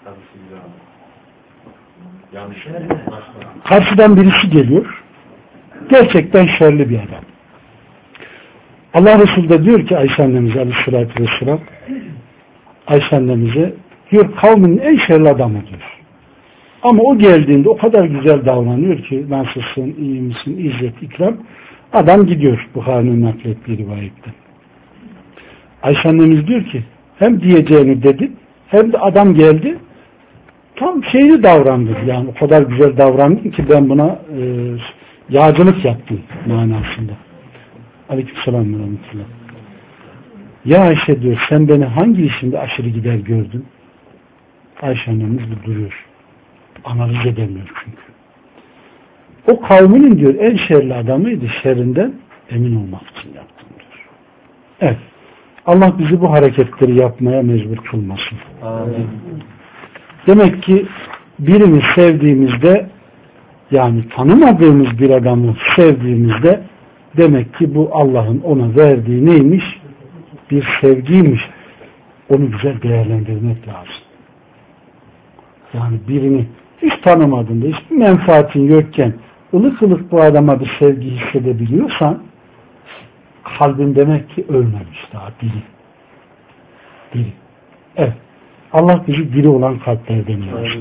Yanlış. Karşıdan birisi geliyor. Gerçekten şerli bir adam. Allah Resulü de diyor ki Ayşe annemize Aleyhisselatü Vesselam Ayşe annemize diyor kavmin en şerli adamı diyor. Ama o geldiğinde o kadar güzel davranıyor ki nasılsın, iyi misin, izzet, ikram. Adam gidiyor Bukhari'nin naklettiği rivayette. Ayşe annemiz diyor ki hem diyeceğini dedi hem de adam geldi tam şeyi davrandı. Yani o kadar güzel davrandı ki ben buna e, yağcılık yaptım manasında. Aleykümselam ve rahmetullah. Ya Ayşe diyor sen beni hangi işimde aşırı gider gördün? Ayşe annemiz bir duruyor. Analiz edemiyor çünkü. O kavminin diyor en şerli adamıydı. Şerrinden emin olmak için yaptım diyor. Evet. Allah bizi bu hareketleri yapmaya mecbur kılmasın. Amin. Demek ki birini sevdiğimizde yani tanımadığımız bir adamı sevdiğimizde demek ki bu Allah'ın ona verdiği neymiş? Bir sevgiymiş. Onu güzel değerlendirmek lazım. Yani birini hiç tanımadığında, hiçbir menfaatin yokken ılık ılık bu adama bir sevgi hissedebiliyorsan kalbin demek ki ölmemiş daha diri. Diri. Evet. Allah bizi diri olan kalplerden yapsın.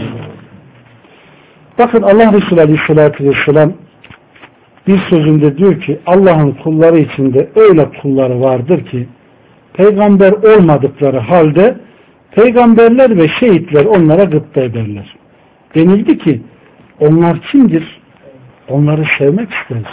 Bakın Allah Resulü Aleyhisselatü Vesselam bir sözünde diyor ki Allah'ın kulları içinde öyle kulları vardır ki peygamber olmadıkları halde peygamberler ve şehitler onlara gıpta ederler. Denildi ki onlar kimdir? Onları sevmek isteriz.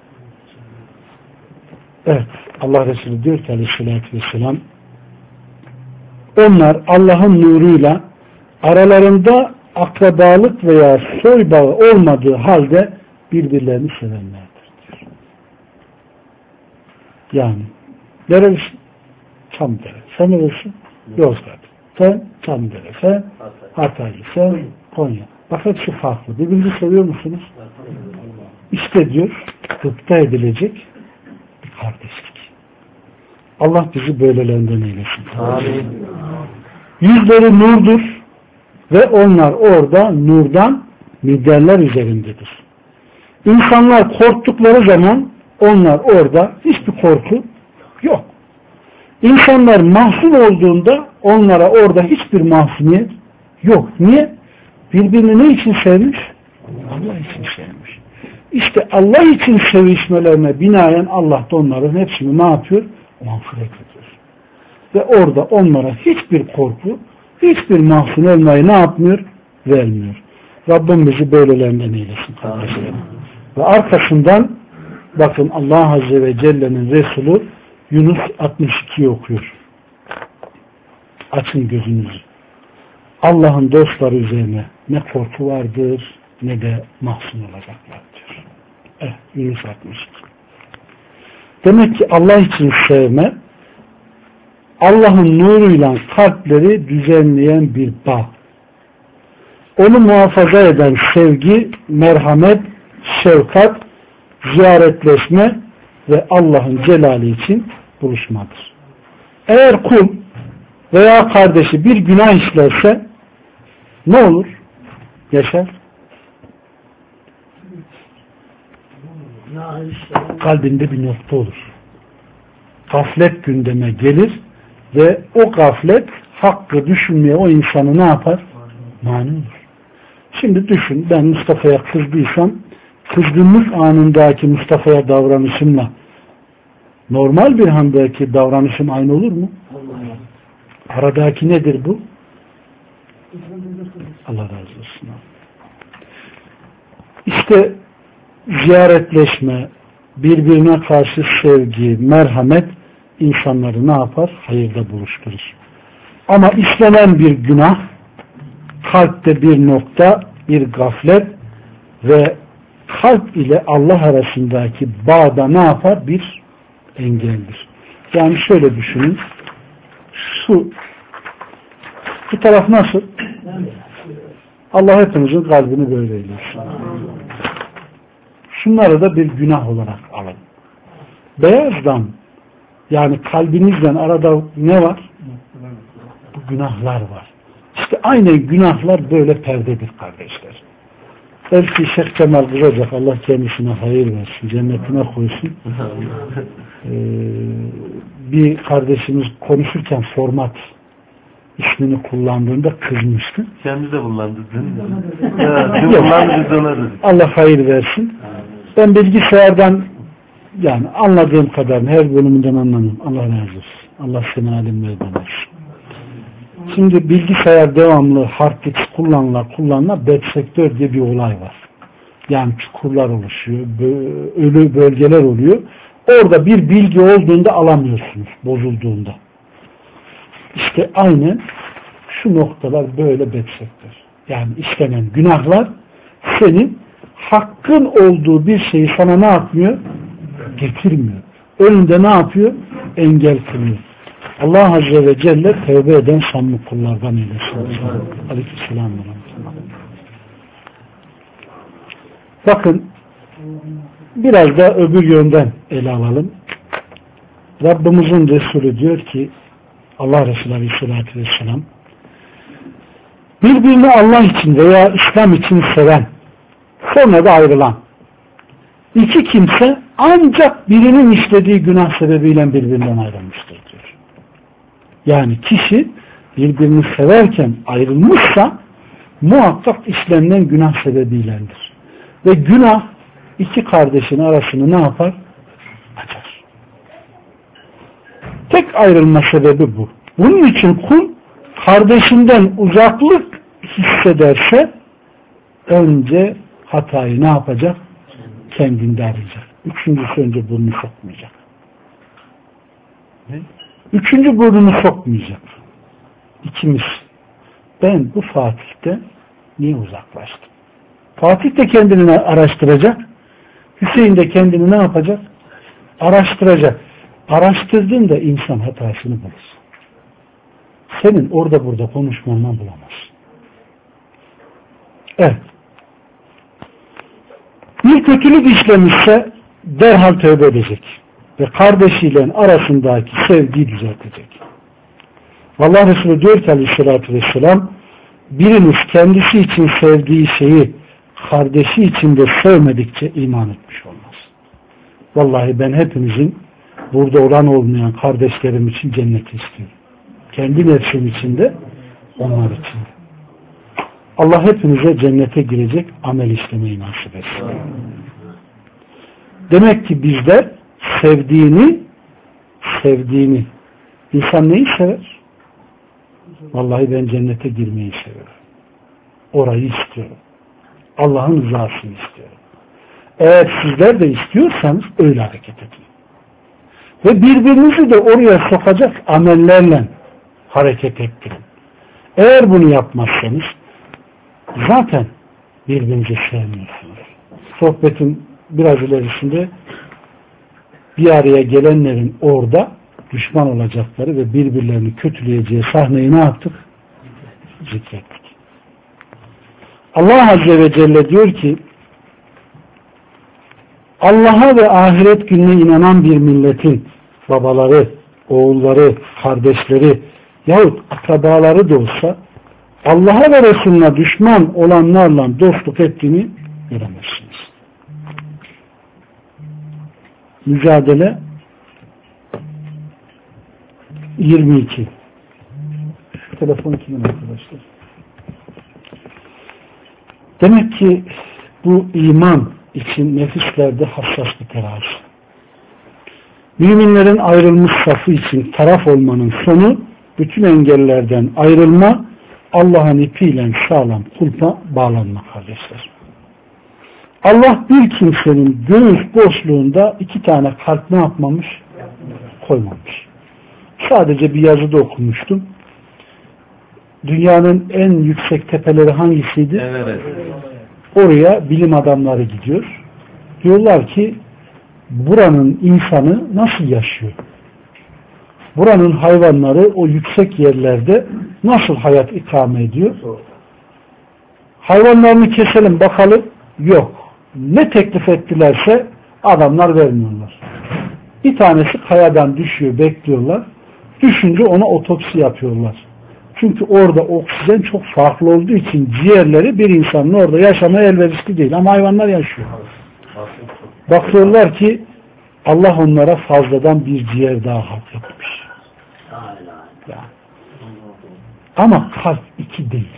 Evet. Allah Resulü diyor ki Aleyhisselatü Vesselam onlar Allah'ın nuruyla aralarında akrabalık veya soy bağı olmadığı halde birbirlerini sevenlerdir. Yani nerelisin? Çamdere. Sen nerelisin? Yozgat. Sen Çamdere. Sen Hatay. Sen Konya. Bak hepsi farklı. Birbirinizi seviyor musunuz? İşte diyor gıpta edilecek bir kardeşlik. Allah bizi böylelerinden eylesin. Amin. Yüzleri nurdur ve onlar orada nurdan miderler üzerindedir. İnsanlar korktukları zaman onlar orada hiçbir korku yok. İnsanlar mahzun olduğunda onlara orada hiçbir mahzuniyet yok. Niye? Birbirini ne için sevmiş? Allah için sevmiş. İşte Allah için sevişmelerine binaen Allah da onların hepsini ne yapıyor? Mağfiret ediyor. Ve orada onlara hiçbir korku, hiçbir mahzun olmayı ne yapmıyor? Vermiyor. Rabbim bizi böylelerinden eylesin kardeşlerim. Ve arkasından bakın Allah Azze ve Celle'nin Resulü Yunus altmış ikiyi okuyor. Açın gözünüzü. Allah'ın dostları üzerine ne korku vardır ne de mahzun olacaklar diyor. Evet, Yunus altmış iki. Demek ki Allah için sevme Allah'ın nuruyla kalpleri düzenleyen bir bağ. Onu muhafaza eden sevgi, merhamet, şefkat, ziyaretleşme ve Allah'ın celali için buluşmadır. Eğer kul veya kardeşi bir günah işlerse ne olur? yaşar? Kalbinde bir nokta olur. Gaflet gündeme gelir ve o gaflet hakkı düşünmeye o insanı ne yapar? Mani olur. Şimdi düşün, ben Mustafa'ya kızdıysam kızgınlık anındaki Mustafa'ya davranışımla normal bir handaki davranışım aynı olur mu? Aradaki nedir bu? Allah razı olsun. İşte ziyaretleşme, birbirine karşı sevgi, merhamet insanları ne yapar? Hayırda buluşturur. Ama istenen bir günah, kalpte bir nokta, bir gaflet ve kalp ile Allah arasındaki bağda ne yapar? Bir engeldir. Yani şöyle düşünün. Şu bu taraf nasıl? Allah hepimizin kalbini böyle eylesin. Şunları da bir günah olarak alın. Beyazdan, yani kalbinizden arada ne var? Bu günahlar var. İşte aynen günahlar böyle perdedir kardeşler. Belki Şeyh Kemal Kızacak, Allah kendisine hayır versin, cennetine koysun. Ee, bir kardeşimiz konuşurken format ismini kullandığında kızmıştı. Kendi de kullandı değil mi? Allah hayır versin. Ben bilgisayardan yani anladığım kadarını her bölümünden anlamıyorum. Allah razı olsun. Allah seni alimlerden etsin. Şimdi bilgisayar devamlı hard disk kullanıla kullanıla bad sektör diye bir olay var. Yani çukurlar oluşuyor, ölü bölgeler oluyor. Orada bir bilgi olduğunda alamıyorsunuz, bozulduğunda. İşte aynen şu noktalar böyle bad sektör. Yani işlenen günahlar senin hakkın olduğu bir şeyi sana ne yapmıyor? Getirmiyor. Önünde ne yapıyor? Engel kılıyor. Allah Azze ve Celle tövbe eden samimi kullardan eylesin. Aleykümselam. Bakın biraz da öbür yönden ele alalım. Rabbimizin Resulü diyor ki Allah Resulü Aleyhisselatü Vesselam birbirini Allah için veya İslam için seven sonra da ayrılan iki kimse ancak birinin işlediği günah sebebiyle birbirinden ayrılmıştır diyor. Yani kişi birbirini severken ayrılmışsa muhakkak işlenen günah sebebiylendir. Ve günah iki kardeşin arasını ne yapar? Açar. Tek ayrılma sebebi bu. Bunun için kul kardeşinden uzaklık hissederse önce hatayı ne yapacak? Kendinde arayacak. Üçüncüsü önce burnunu sokmayacak. Ne? Üçüncü burnunu sokmayacak. İkimiz. Ben bu Fatih'te niye uzaklaştım? Fatih de kendini araştıracak. Hüseyin de kendini ne yapacak? Araştıracak. Araştırdığında insan hatasını bulur. Senin orada burada konuşmandan bulamaz. Evet. Bir kötülük işlemişse derhal tövbe edecek. Ve kardeşiyle arasındaki sevgiyi düzeltecek. Allah Resulü diyor ki Aleyhisselatü Vesselam biriniz kendisi için sevdiği şeyi kardeşi için de sevmedikçe iman etmiş olmaz. Vallahi ben hepimizin burada olan olmayan kardeşlerim için cenneti istiyorum. Kendi nefsim için de onlar için de. Allah hepimize cennete girecek amel işlemeyi nasip etsin. Demek ki bizler sevdiğini sevdiğini insan neyi sever? Vallahi ben cennete girmeyi seviyorum. Orayı istiyorum. Allah'ın rızasını istiyorum. Eğer sizler de istiyorsanız öyle hareket edin. Ve birbirinizi de oraya sokacak amellerle hareket ettirin. Eğer bunu yapmazsanız zaten birbirinizi sevmiyorsunuz. Sohbetin biraz ilerisinde bir araya gelenlerin orada düşman olacakları ve birbirlerini kötüleyeceği sahneyi ne yaptık? Zikrettik. Allah Azze ve Celle diyor ki Allah'a ve ahiret gününe inanan bir milletin babaları, oğulları, kardeşleri yahut akrabaları da olsa Allah'a ve Resulüne düşman olanlarla dostluk ettiğini göremezsiniz. Mücadele yirmi iki. Telefon kimin arkadaşlar? Demek ki bu iman için nefislerde hassas bir terazi. Müminlerin ayrılmış safı için taraf olmanın sonu bütün engellerden ayrılma, Allah'ın ipiyle sağlam kulpa bağlanma kardeşler. Allah bir kimsenin göğüs boşluğunda iki tane kalp ne yapmamış? Koymamış. Sadece bir yazıda okumuştum. Dünyanın en yüksek tepeleri hangisiydi? Evet. Oraya bilim adamları gidiyor. Diyorlar ki buranın insanı nasıl yaşıyor? Buranın hayvanları o yüksek yerlerde nasıl hayat ikame ediyor? Hayvanlarını keselim bakalım. Yok. Ne teklif ettilerse adamlar vermiyorlar. Bir tanesi kayadan düşüyor, bekliyorlar. Düşünce ona otopsi yapıyorlar. Çünkü orada oksijen çok farklı olduğu için ciğerleri bir insanın orada yaşamaya elverişli değil. Ama hayvanlar yaşıyor. Bakıyorlar ki Allah onlara fazladan bir ciğer daha hak etmiş. Yani. Ama kalp iki değil.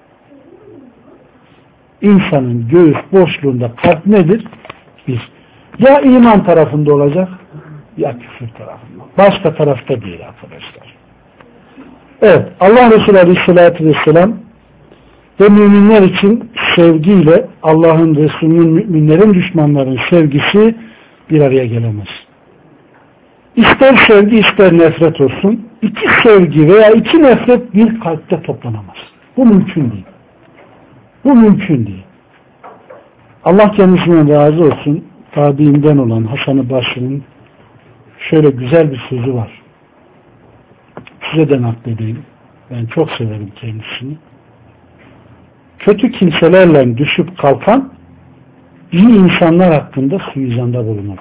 İnsanın göğüs boşluğunda kalp nedir? Bir. Ya iman tarafında olacak ya küfür tarafında. Başka tarafta değil arkadaşlar. Evet. Allah Resulü Aleyhisselatü Vesselam ve müminler için sevgiyle Allah'ın Resulü'nün müminlerin düşmanların sevgisi bir araya gelemez. İster sevgi ister nefret olsun. İki sevgi veya iki nefret bir kalpte toplanamaz. Bu mümkün değil. Bu mümkün değil. Allah kendisinden razı olsun. Tabiinden olan Hasan-ı Basri'nin şöyle güzel bir sözü var. Size de nakledeyim. Ben çok severim kendisini. Kötü kimselerle düşüp kalkan iyi insanlar hakkında suizanda bulunur.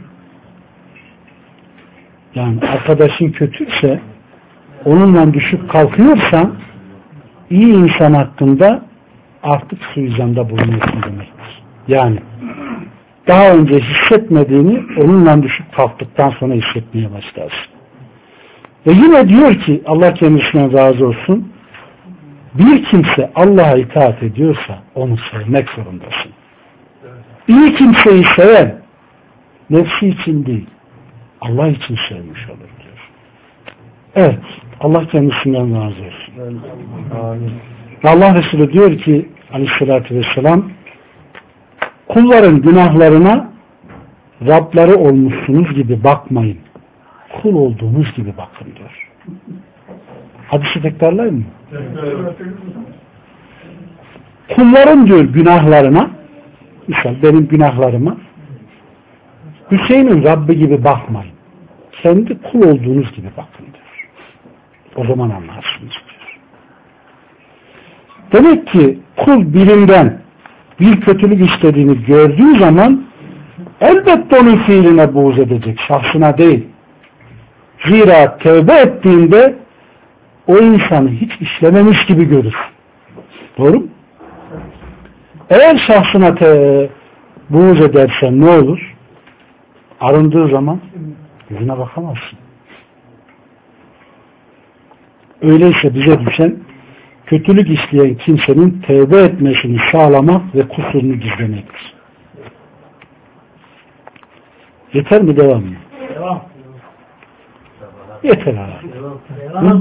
Yani arkadaşın kötüyse onunla düşüp kalkıyorsan iyi insan hakkında artık suizanda bulunursun demektir. Yani daha önce hissetmediğini onunla düşüp kalktıktan sonra hissetmeye başlarsın. Ve yine diyor ki Allah kendisinden razı olsun, bir kimse Allah'a itaat ediyorsa onu sevmek zorundasın. İyi kimseyi seven nefsi için değil Allah için sevmiş olur diyor. Evet. Allah kendisinden razı olsun. Amin. Allah Resulü diyor ki Aleyhisselatü Vesselam kulların günahlarına Rabları olmuşsunuz gibi bakmayın. Kul olduğunuz gibi bakın diyor. Hadisi tekrarlayayım mı? Kulların diyor günahlarına, misal benim günahlarıma Hüseyin'in Rabbi gibi bakmayın. Kendi kul olduğunuz gibi bakın diyor. O zaman anlarsınız diyor. Demek ki kul birinden bir kötülük istediğini gördüğü zaman elbette onun fiiline buğz edecek. Şahsına değil. Zira tövbe ettiğinde o insanı hiç işlememiş gibi görür. Doğru mu? Eğer şahsına te buğz edersen ne olur? Arındığı zaman yüzüne bakamazsın. Öyleyse bize düşen kötülük işleyen kimsenin tövbe etmesini sağlamak ve kusurunu gizlemektir. Yeter mi? Devam mı? Devam. Yeter abi. Devam.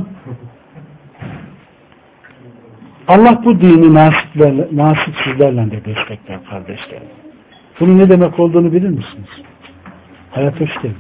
Allah bu dini nasiplerle, nasipsizlerle de destekler kardeşlerim. Bunun ne demek olduğunu bilir misiniz? Hayat hoş geldin.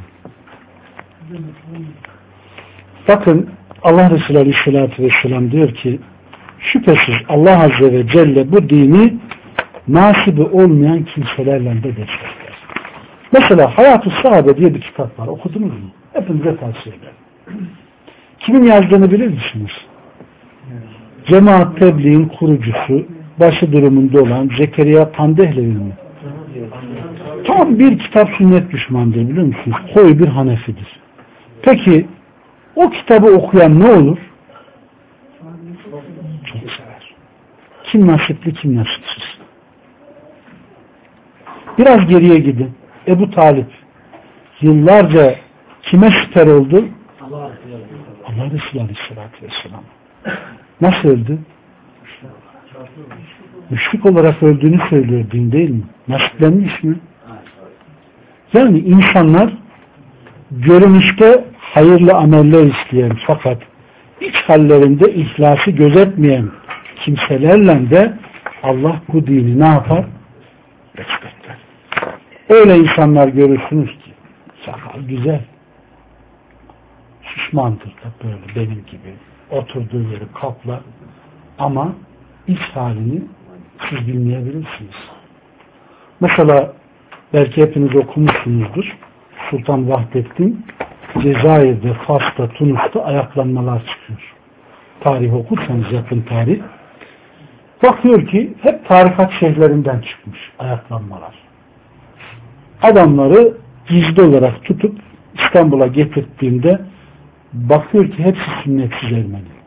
Bakın Allah Resulü Aleyhisselatü Vesselam diyor ki şüphesiz Allah Azze ve Celle bu dini nasibi olmayan kimselerle de destekler. Mesela Hayat-ı Sahabe diye bir kitap var. Okudunuz mu? Hepinize tavsiye ederim. Kimin yazdığını bilir misiniz? Cemaat Tebliğ'in kurucusu, başı durumunda olan Zekeriya Kandehlevi mi? Tam bir kitap sünnet düşmandır biliyor musunuz? Koyu bir Hanefidir. Peki o kitabı okuyan ne olur? Çok sever. Kim nasipli, kim nasipsiz. Biraz geriye gidin. Ebu Talip yıllarca kime siper oldu? Allah Resulü Aleyhisselatü Vesselam. Nasıl öldü? Müşrik olarak öldüğünü söylüyor din, değil mi? Nasiplenmiş mi? Yani insanlar görünüşte hayırlı ameller isteyen fakat iç hallerinde ihlası gözetmeyen kimselerle de Allah bu dini ne yapar? Destekler. Öyle insanlar görürsünüz ki sakal güzel, şişmandır da böyle benim gibi oturduğu yeri kaplar ama iç halini siz bilmeyebilirsiniz. Mesela belki hepiniz okumuşsunuzdur. Sultan Vahdettin Cezayir'de, Fas'ta, Tunus'ta ayaklanmalar çıkıyor. Tarih okursanız yakın tarih. Bakıyor ki hep tarikat şeyhlerinden çıkmış ayaklanmalar. Adamları gizli olarak tutup İstanbul'a getirdiğinde bakıyor ki hepsi sünnetsiz Ermeni.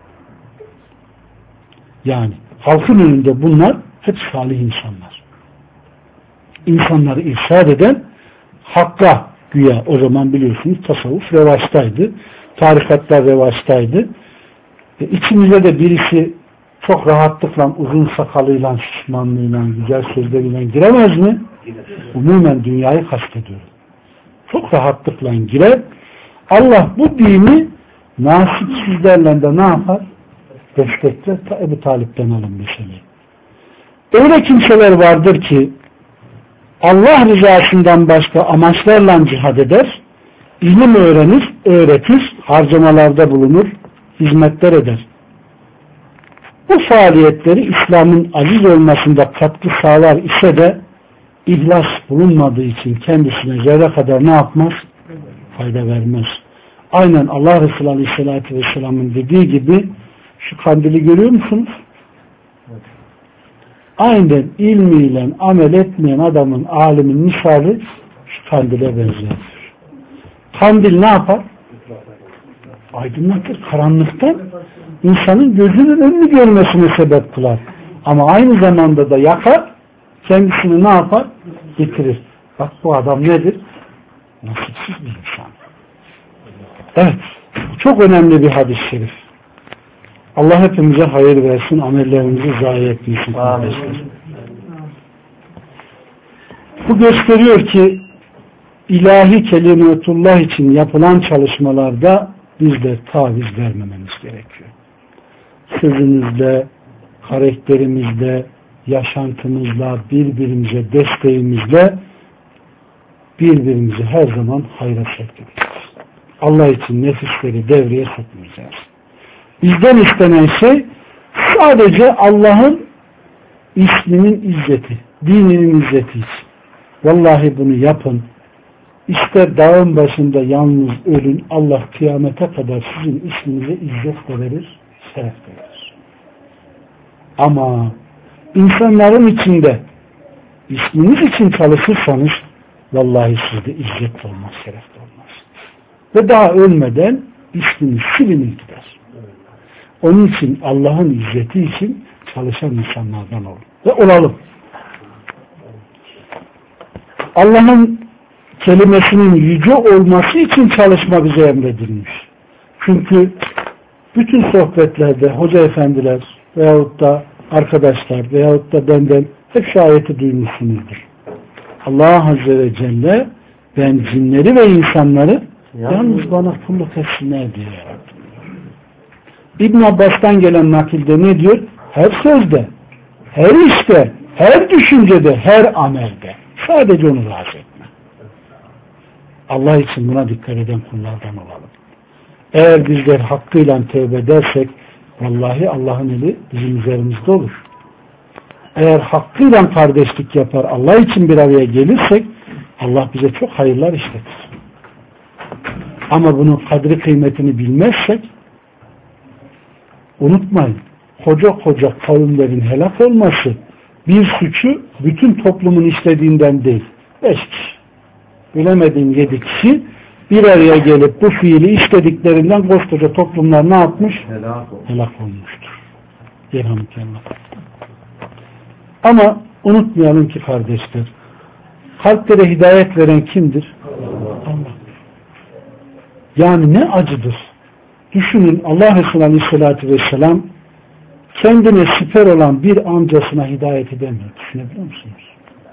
Yani halkın önünde bunlar hep salih insanlar. İnsanları irşad eden hakka güya o zaman biliyorsunuz tasavvuf revaçtaydı. Tarikatlar revaçtaydı. E, içimize de birisi çok rahatlıkla uzun sakalıyla, şişmanlığıyla, güzel sözleriyle giremez mi? Umumen dünyayı kastediyorum. Çok rahatlıkla girer. Allah bu dini nasipsizlerle de ne yapar? Destekler. Ta Ebu Talip'ten alın meseleyi. Öyle kimseler vardır ki Allah rızasından başka amaçlarla cihad eder, ilim öğrenir, öğretir, harcamalarda bulunur, hizmetler eder. Bu faaliyetleri İslam'ın aziz olmasında katkı sağlar ise de ihlas bulunmadığı için kendisine zerre kadar ne yapmaz? Fayda vermez. Aynen Allah Resulü Aleyhisselatü Vesselam'ın dediği gibi şu kandili görüyor musunuz? Aynen ilmiyle amel etmeyen adamın, alimin misali şu kandile benzer. Kandil ne yapar? Aydınlatır. Karanlıktan insanın gözünün önünü görmesine sebep kılar. Ama aynı zamanda da yakar, kendisini ne yapar? Getirir. Bak bu adam nedir? Nasipsiz bir insan. Evet. Çok önemli bir hadis-i şerif. Allah hepimize hayır versin, amellerimizi zayi etmesin. Kardeşler. Bu gösteriyor ki ilahi kelimetullah için yapılan çalışmalarda bizler taviz vermememiz gerekiyor. Sözümüzle, karakterimizle, yaşantımızla, birbirimize desteğimizle birbirimizi her zaman hayra sevk edeceğiz. Allah için nefisleri devreye sokmayacağız. Bizden istenen şey sadece Allah'ın isminin izzeti, dininin izzeti için. Vallahi bunu yapın. İster dağın başında yalnız ölün, Allah kıyamete kadar sizin isminize izzet de verir, şeref de verir. Ama insanların içinde isminiz için çalışırsanız vallahi sizde izzet de olmaz, şeref de olmaz. Ve daha ölmeden isminiz silinir gider. Onun için Allah'ın izzeti için çalışan insanlardan olun. Ve olalım. Allah'ın kelimesinin yüce olması için çalışma bize emredilmiş. Çünkü bütün sohbetlerde hoca efendiler veyahut da arkadaşlar veyahut da benden hep şu ayeti duymuşsunuzdur. Allah Azze ve Celle ben cinleri ve insanları yalnız bana kulluk etsinler diye yarattım. İbn Abbas'tan gelen nakilde ne diyor? Her sözde, her işte, her düşüncede, her amelde. Sadece onu razı etme. Allah için buna dikkat eden kullardan olalım. Eğer bizler hakkıyla tevbe edersek vallahi Allah'ın eli bizim üzerimizde olur. Eğer hakkıyla kardeşlik yapar, Allah için bir araya gelirsek Allah bize çok hayırlar işletir. Ama bunun kadri kıymetini bilmezsek unutmayın, koca koca kavimlerin helak olması bir suçu bütün toplumun işlediğinden değil. Beş kişi. Bilemediğim yedi kişi bir araya gelip bu fiili işlediklerinden koskoca toplumlar ne yapmış? Helak, helak olmuştur. Yerhamdülillah. Ama unutmayalım ki kardeşler, kalplere hidayet veren kimdir? Allah. Yani ne acıdır. Düşünün, Allah Resulü Aleyhisselatü Vesselam kendine siper olan bir amcasına hidayet edemiyor. Düşünebiliyor musunuz?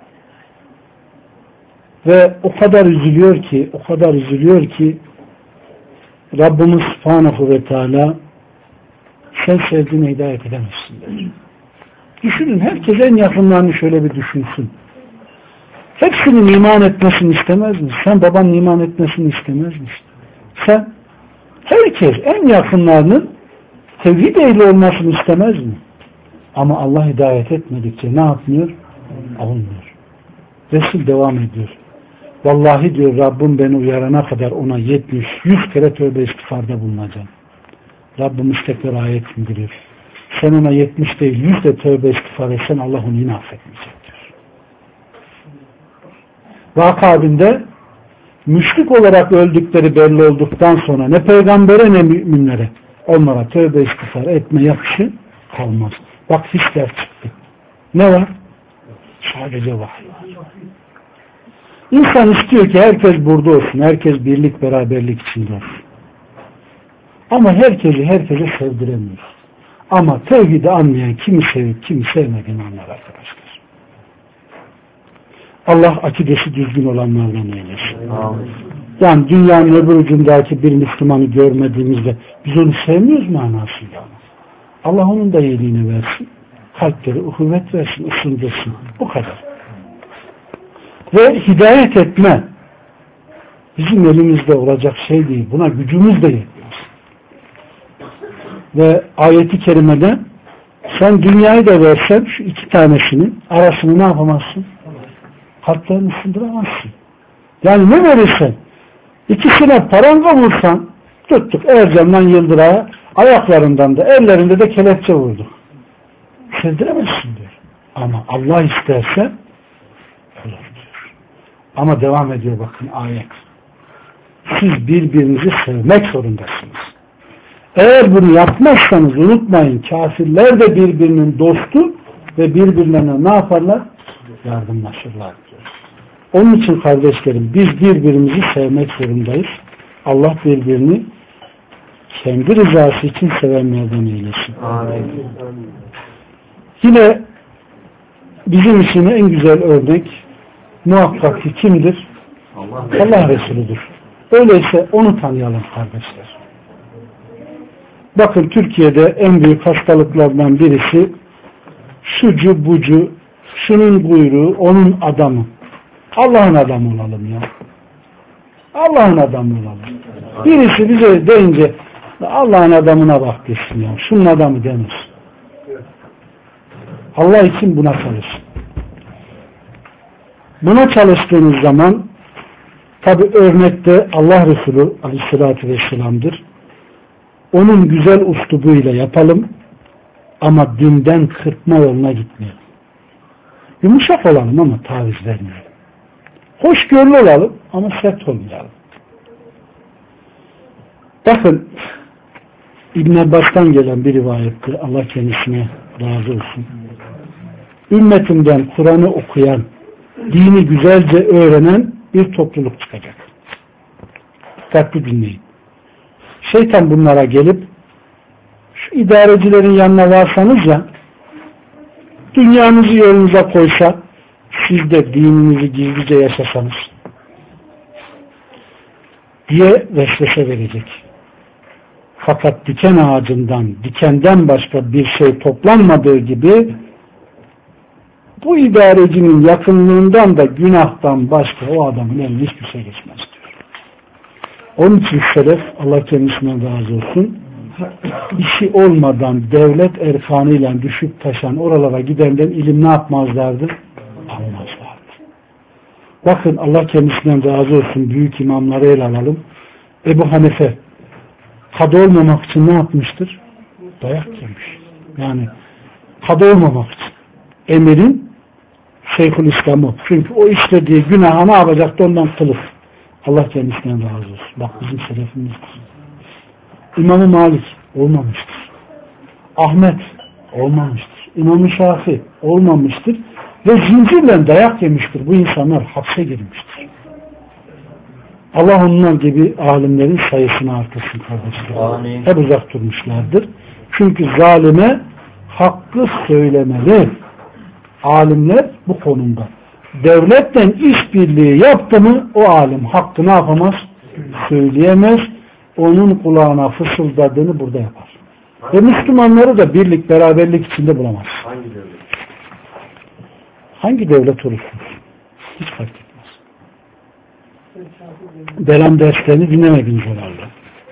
Ve o kadar üzülüyor ki, o kadar üzülüyor ki Rabbimiz Subhanahu ve Teala sen sevdiğine hidayet edemezsin der. Düşünün, herkes en yakınlarını şöyle bir düşünsün. Hepsinin iman etmesini istemez mi? Sen babanın iman etmesini istemez misin? Sen, herkes en yakınlarının tevhid ehli olmasını istemez mi? Ama Allah hidayet etmedikçe ne yapmıyor? Alınmıyor. Resul devam ediyor. Vallahi diyor, Rabbim beni uyarana kadar ona yetmiş, yüz kere tövbe istiğfarda bulunacağım. Rabbimiz tekrar ayet indiriyor. Sen ona yetmiş değil, yüz de tövbe istiğfar etsen Allah onu yine affetmeyecektir. Vakabinde müşrik olarak öldükleri belli olduktan sonra ne peygambere ne müminlere onlara tövbe istiğfar etme yakışı kalmaz. Bak hisler çıktı. Ne var? Sadece vahiy var. İnsan istiyor ki herkes burada olsun. Herkes birlik beraberlik içinde olsun. Ama herkesi herkese sevdiremiyor. Ama tevhidi anlayan kimi sevip kimi sevmediğini anlar arkadaşlar. Allah akidesi düzgün olanlardan eylesin. Amin. Yani dünyanın öbür ucundaki bir Müslümanı görmediğimizde biz onu sevmiyoruz manasıyla. Allah onun da iyiliğini versin. Kalpleri uhuvvet versin, ısındırsın. Bu kadar. Ve hidayet etme bizim elimizde olacak şey değil. Buna gücümüz de yetmez. Ve ayeti kerimede sen dünyayı da versen şu iki tanesini arasını ne yapamazsın? Kalplerini ısındıramazsın. Yani ne verirsen ikisine paranga vursan tuttuk Ercan'dan Yıldıray'a ayaklarından da ellerinde de kelepçe vurduk. Sevdiremezsin diyor. Ama Allah isterse olur diyor. Ama devam ediyor bakın ayet. Siz birbirinizi sevmek zorundasınız. Eğer bunu yapmazsanız unutmayın, kafirler de birbirinin dostu ve birbirlerine ne yaparlar? Yardımlaşırlar diyor. Onun için kardeşlerim biz birbirimizi sevmek zorundayız. Allah birbirini kendi rızası için sevenlerden eylesin. Amin. Yine bizim için en güzel örnek muhakkak ki kimdir? Allah, Allah Resulüdür. Öyleyse onu tanıyalım kardeşler. Bakın Türkiye'de en büyük hastalıklardan birisi şucu bucu, şunun buyruğu, onun adamı. Allah'ın adamı olalım ya. Allah'ın adamı olalım. Birisi bize deyince Allah'ın adamına bak desin ya. Şunun adamı denir. Allah için buna çalışın. Buna çalıştığınız zaman tabi örnekte Allah Resulü Aleyhisselatü Vesselam'dır. Onun güzel uslubuyla yapalım ama dinden kırpma yoluna gitmeyelim. Yumuşak olalım ama taviz vermeyelim. Hoşgörülü olalım ama sert olmayalım. Bakın İbn Abbas'tan gelen bir rivayettir. Allah kendisine razı olsun. Ümmetimden Kur'an'ı okuyan, dini güzelce öğrenen bir topluluk çıkacak. Dikkatli dinleyin. Şeytan bunlara gelip şu idarecilerin yanına varsanız ya dünyanızı yolunuza koysa siz de dininizi gizlice yaşasanız diye vesvese verecek. Fakat diken ağacından, dikenden başka bir şey toplanmadığı gibi bu idarecinin yakınlığından da günahtan başka o adamın eline hiçbir şey geçmez diyor. Onun için selef, Allah kendisinden razı olsun, işi olmadan devlet erkanıyla düşüp taşan oralara gidenden ilim ne yapmazlardı? Almazlardı. Bakın Allah kendisinden razı olsun, büyük imamları ele alalım. Ebu Hanife kadı olmamak için ne yapmıştır? Dayak yemiş. Yani kadı olmamak için. Emirin Şeyhülislam'ı. Çünkü o işlediği günaha ne yapacaktı? Ondan kılıf. Allah kendisinden razı olsun. Bak bizim selefimizdir. İmam-ı Malik olmamıştır. Ahmet olmamıştır. İmam-ı Şafii olmamıştır ve zincirle dayak yemiştir. Bu insanlar hapse girmiştir. Allah onlar gibi alimlerin sayısını artırsın kardeşlerim. Hep uzak durmuşlardır. Çünkü zalime hakkı söylemeli. Alimler bu konumda. Devletten işbirliği yaptı mı o alim hakkı ne yapamaz? Söyleyemez. Onun kulağına fısıldadığını burada yapar. Ve Müslümanları da birlik, beraberlik içinde bulamaz. Hangi devlet? Hangi devlet olursun? Hiç fark etmez. Belam derslerini dinlemediniz onlarla.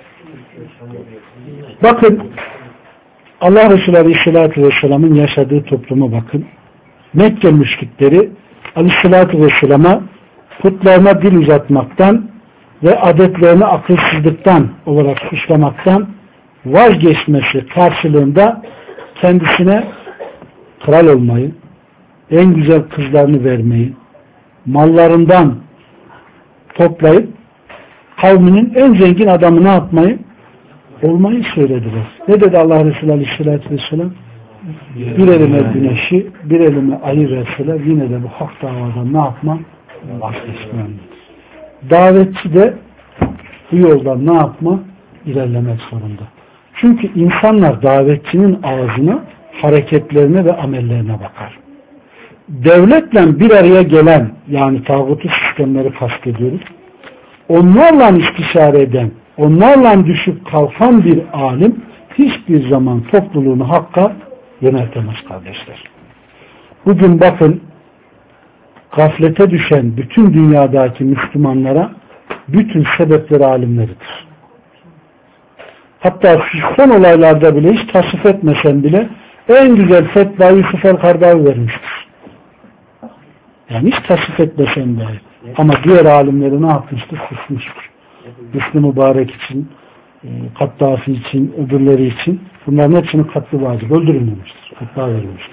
Bakın Allah Resulü Aleyhisselatü Vesselam'ın yaşadığı topluma bakın. Mekke müşrikleri Aleyhisselatü Vesselam'a putlarına dil uzatmaktan ve adetlerini akılsızlıktan olarak suçlamaktan vazgeçmesi karşılığında kendisine kral olmayı, en güzel kızlarını vermeyi, mallarından toplayıp kavminin en zengin adamını yapmayı, olmayı söylediler. Ne dedi Allah Resulü Aleyhisselatü Vesselam? Bir elime güneşi, bir elime ayı verseler yine de bu hak davadan ne yapmam? Vazgeçmem. Davetçi de bu yoldan ne yapma? İlerlemek zorunda. Çünkü insanlar davetçinin ağzına, hareketlerine ve amellerine bakar. Devletle bir araya gelen, yani tağutu sistemleri kastediyoruz. Onlarla istişare eden, onlarla düşüp kalkan bir alim hiçbir zaman topluluğunu hakka yöneltemez kardeşler. Bugün bakın gaflete düşen bütün dünyadaki Müslümanlara bütün sebepleri alimleridir. Hatta son olaylarda bile hiç tasvip etmesen bile en güzel fetvayı Yusuf el-Kardavi vermiştir. Yani hiç tasvip etmesen dahi. Ama diğer alimleri ne yapmıştır? Susmuştur. Hüsnü Mübarek için, Kattafi için, öbürleri için bunların hepsinin katlı vacip öldürülmemiştir. Fetva verilmiştir.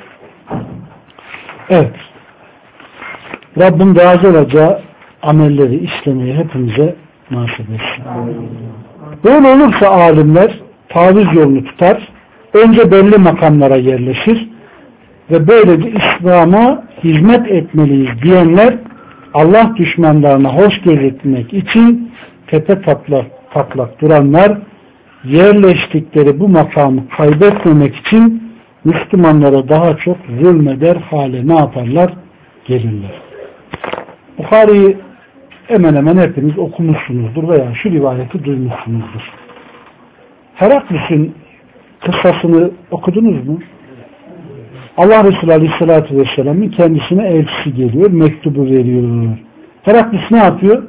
Evet. Rabbim razı olacağı amelleri işlemeyi hepimize nasip etsin. Böyle olursa alimler taviz yolunu tutar, önce belli makamlara yerleşir ve böylece İslam'a hizmet etmeliyiz diyenler Allah düşmanlarına hoş gözükmek için tepe taklak, taklak duranlar yerleştikleri bu makamı kaybetmemek için Müslümanlara daha çok zulmeder hale ne yaparlar? Gelirler. Bukhari'yi hemen hemen hepiniz okumuşsunuzdur veya şu rivayeti duymuşsunuzdur. Heraklis'in kıssasını okudunuz mu? Allah Resulü Aleyhisselatü Vesselam'ın kendisine elçisi geliyor, mektubu veriyor. Heraklis ne yapıyor?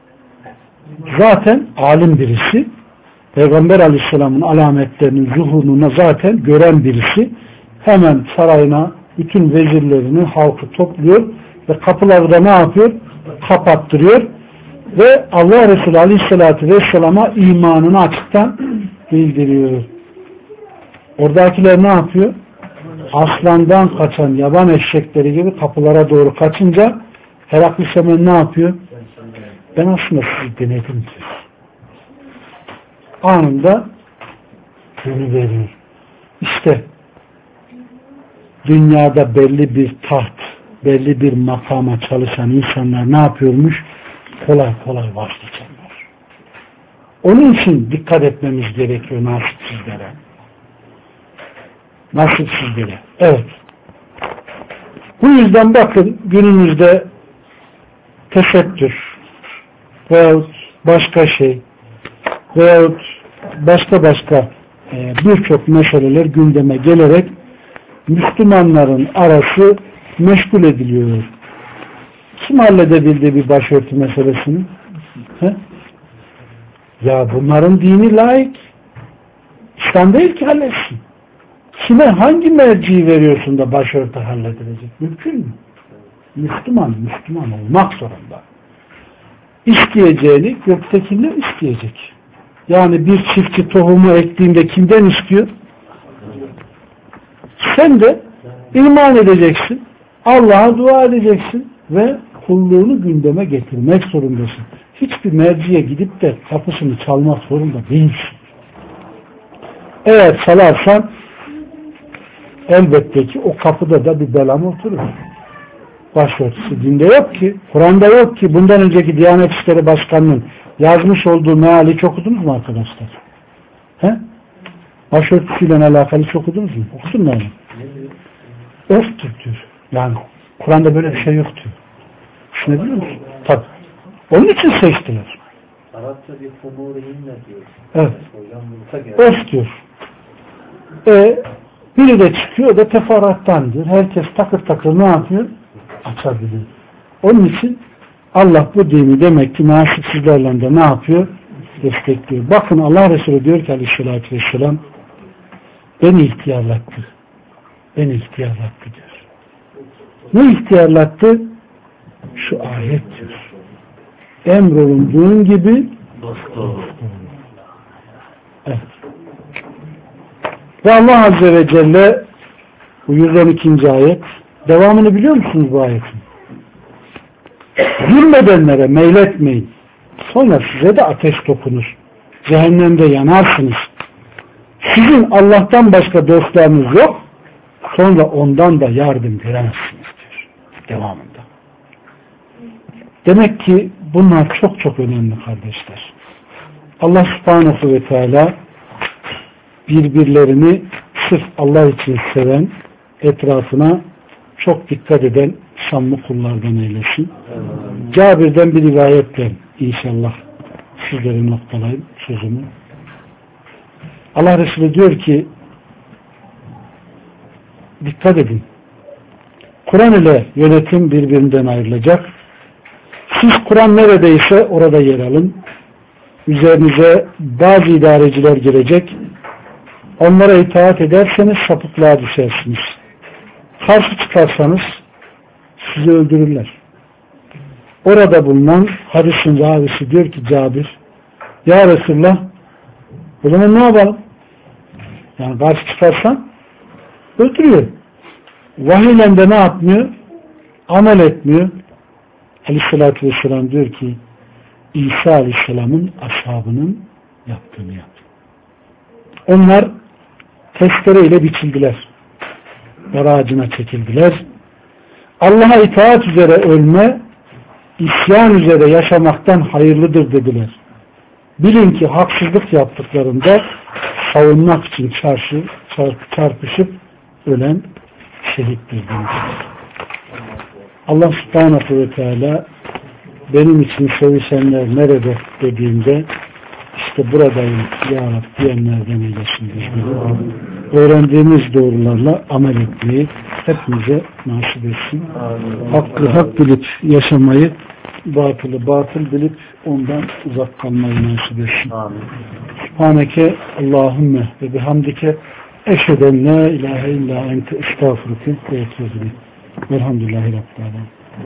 Zaten alim birisi. Peygamber Aleyhisselam'ın alametlerinin zuhurunu zaten gören birisi. Hemen sarayına bütün vezirlerini, halkı topluyor ve kapıları da ne yapıyor? Kapattırıyor ve Allah Resulü Aleyhisselatü Vesselam'a imanını açıktan bildiriyor. Oradakiler ne yapıyor? Aslandan kaçan yaban eşekleri gibi kapılara doğru kaçınca Heraklis hemen ne yapıyor? Ben aslında sizi denedim diyor. Anında gönül veriyor. İşte dünyada belli bir taht, belli bir makama çalışan insanlar ne yapıyormuş? Kolay kolay vazgeçenler. Onun için dikkat etmemiz gerekiyor nasipsizlere. Nasipsizlere. Evet. Bu yüzden bakın günümüzde tesettür veyahut başka şey veyahut başka başka e, birçok meseleler gündeme gelerek Müslümanların arası meşgul ediliyor. Kim halledebildi bir başörtü meselesini? He? Ya bunların dini layık. İslam değil ki halletsin. Kime hangi merciyi veriyorsun da başörtü halledilecek? Mümkün mü? Müslüman, Müslüman olmak zorunda. İsteyeceğini göktekinden isteyecek. Yani bir çiftçi tohumu ektiğinde kimden istiyor? Sen de iman edeceksin. Allah'a dua edeceksin ve kulluğunu gündeme getirmek zorundasın. Hiçbir merciye gidip de kapısını çalmak zorunda değilsin. Eğer çalarsan elbette ki o kapıda da bir belam oturur. Başörtüsü dinde yok ki, Kur'an'da yok ki. Bundan önceki Diyanet İşleri Başkanı'nın yazmış olduğu meali hiç okudunuz mu arkadaşlar? He? Başörtüsüyle alakalı hiç okudunuz mu? Okudun mu? Örftür diyor. Yani Kur'an'da böyle bir şey yok diyor. Düşünebiliyor musun? Tabii. Onun için seçtiler. Arapça bir fumurihinle diyor. Evet. Hocam Örf diyor. E, biri de çıkıyor da teferruattan diyor. Herkes takır takır ne yapıyor? Açabiliyor. Onun için Allah bu dini demek ki nasipsizlerle de ne yapıyor? Destekliyor. Bakın Allah Resulü diyor ki aleyhissalatü vesselam beni ihtiyarlattı. Beni ihtiyarlattı diyor. Ne ihtiyarlattı? Şu ayet diyor. Emrolunduğun gibi evet. Ve Allah Azze ve Celle bu yüz on ikinci ayet devamını biliyor musunuz bu ayetin? Zulmedenlere meyletmeyin. Sonra size de ateş dokunur. Cehennemde yanarsınız. Sizin Allah'tan başka dostlarınız yok. Sonra ondan da yardım göremezsiniz diyor. Devamında. Demek ki bunlar çok çok önemli kardeşler. Allah Subhanahu ve Teala birbirlerini sırf Allah için seven, etrafına çok dikkat eden samimi kullardan eylesin. Cabir'den bir rivayetle inşallah sizlere noktalayayım sözümü. Allah Resulü diyor ki dikkat edin. Kur'an ile yönetim birbirinden ayrılacak. Siz Kur'an neredeyse orada yer alın. Üzerinize bazı idareciler gelecek. Onlara itaat ederseniz sapıklığa düşersiniz. Karşı çıkarsanız sizi öldürürler. Orada bulunan hadisin ravisi diyor ki Cabir, ya Resulullah o zaman ne yapalım? Yani karşı çıkarsan öldürüyor. Vahiyle de ne yapmıyor? Amel etmiyor. Aleyhissalatü vesselam diyor ki İsa Aleyhisselam'ın ashabının yaptığını yap. Onlar testereyle biçildiler. Dar ağacına çekildiler. Allah'a itaat üzere ölme, isyan üzere yaşamaktan hayırlıdır dediler. Bilin ki haksızlık yaptıklarında savunmak için çarşı, çarp, çarpışıp ölen şehittir demiştir. Allah Subhanahu ve Teala benim için sevişenler nerede dediğimde işte buradayım ya Rab diyenlerden eylesin bizleri. Öğrendiğimiz doğrularla amel etmeyi hepimize nasip etsin. Hakkı hak bilip yaşamayı, batılı batıl bilip ondan uzak kalmayı nasip etsin. Subhaneke Allahümme ve bihamdike eşheden la ilahe illa ente estağfurüke ve etûbü ileyk. Velhamdülillahi Rabbil âlemin.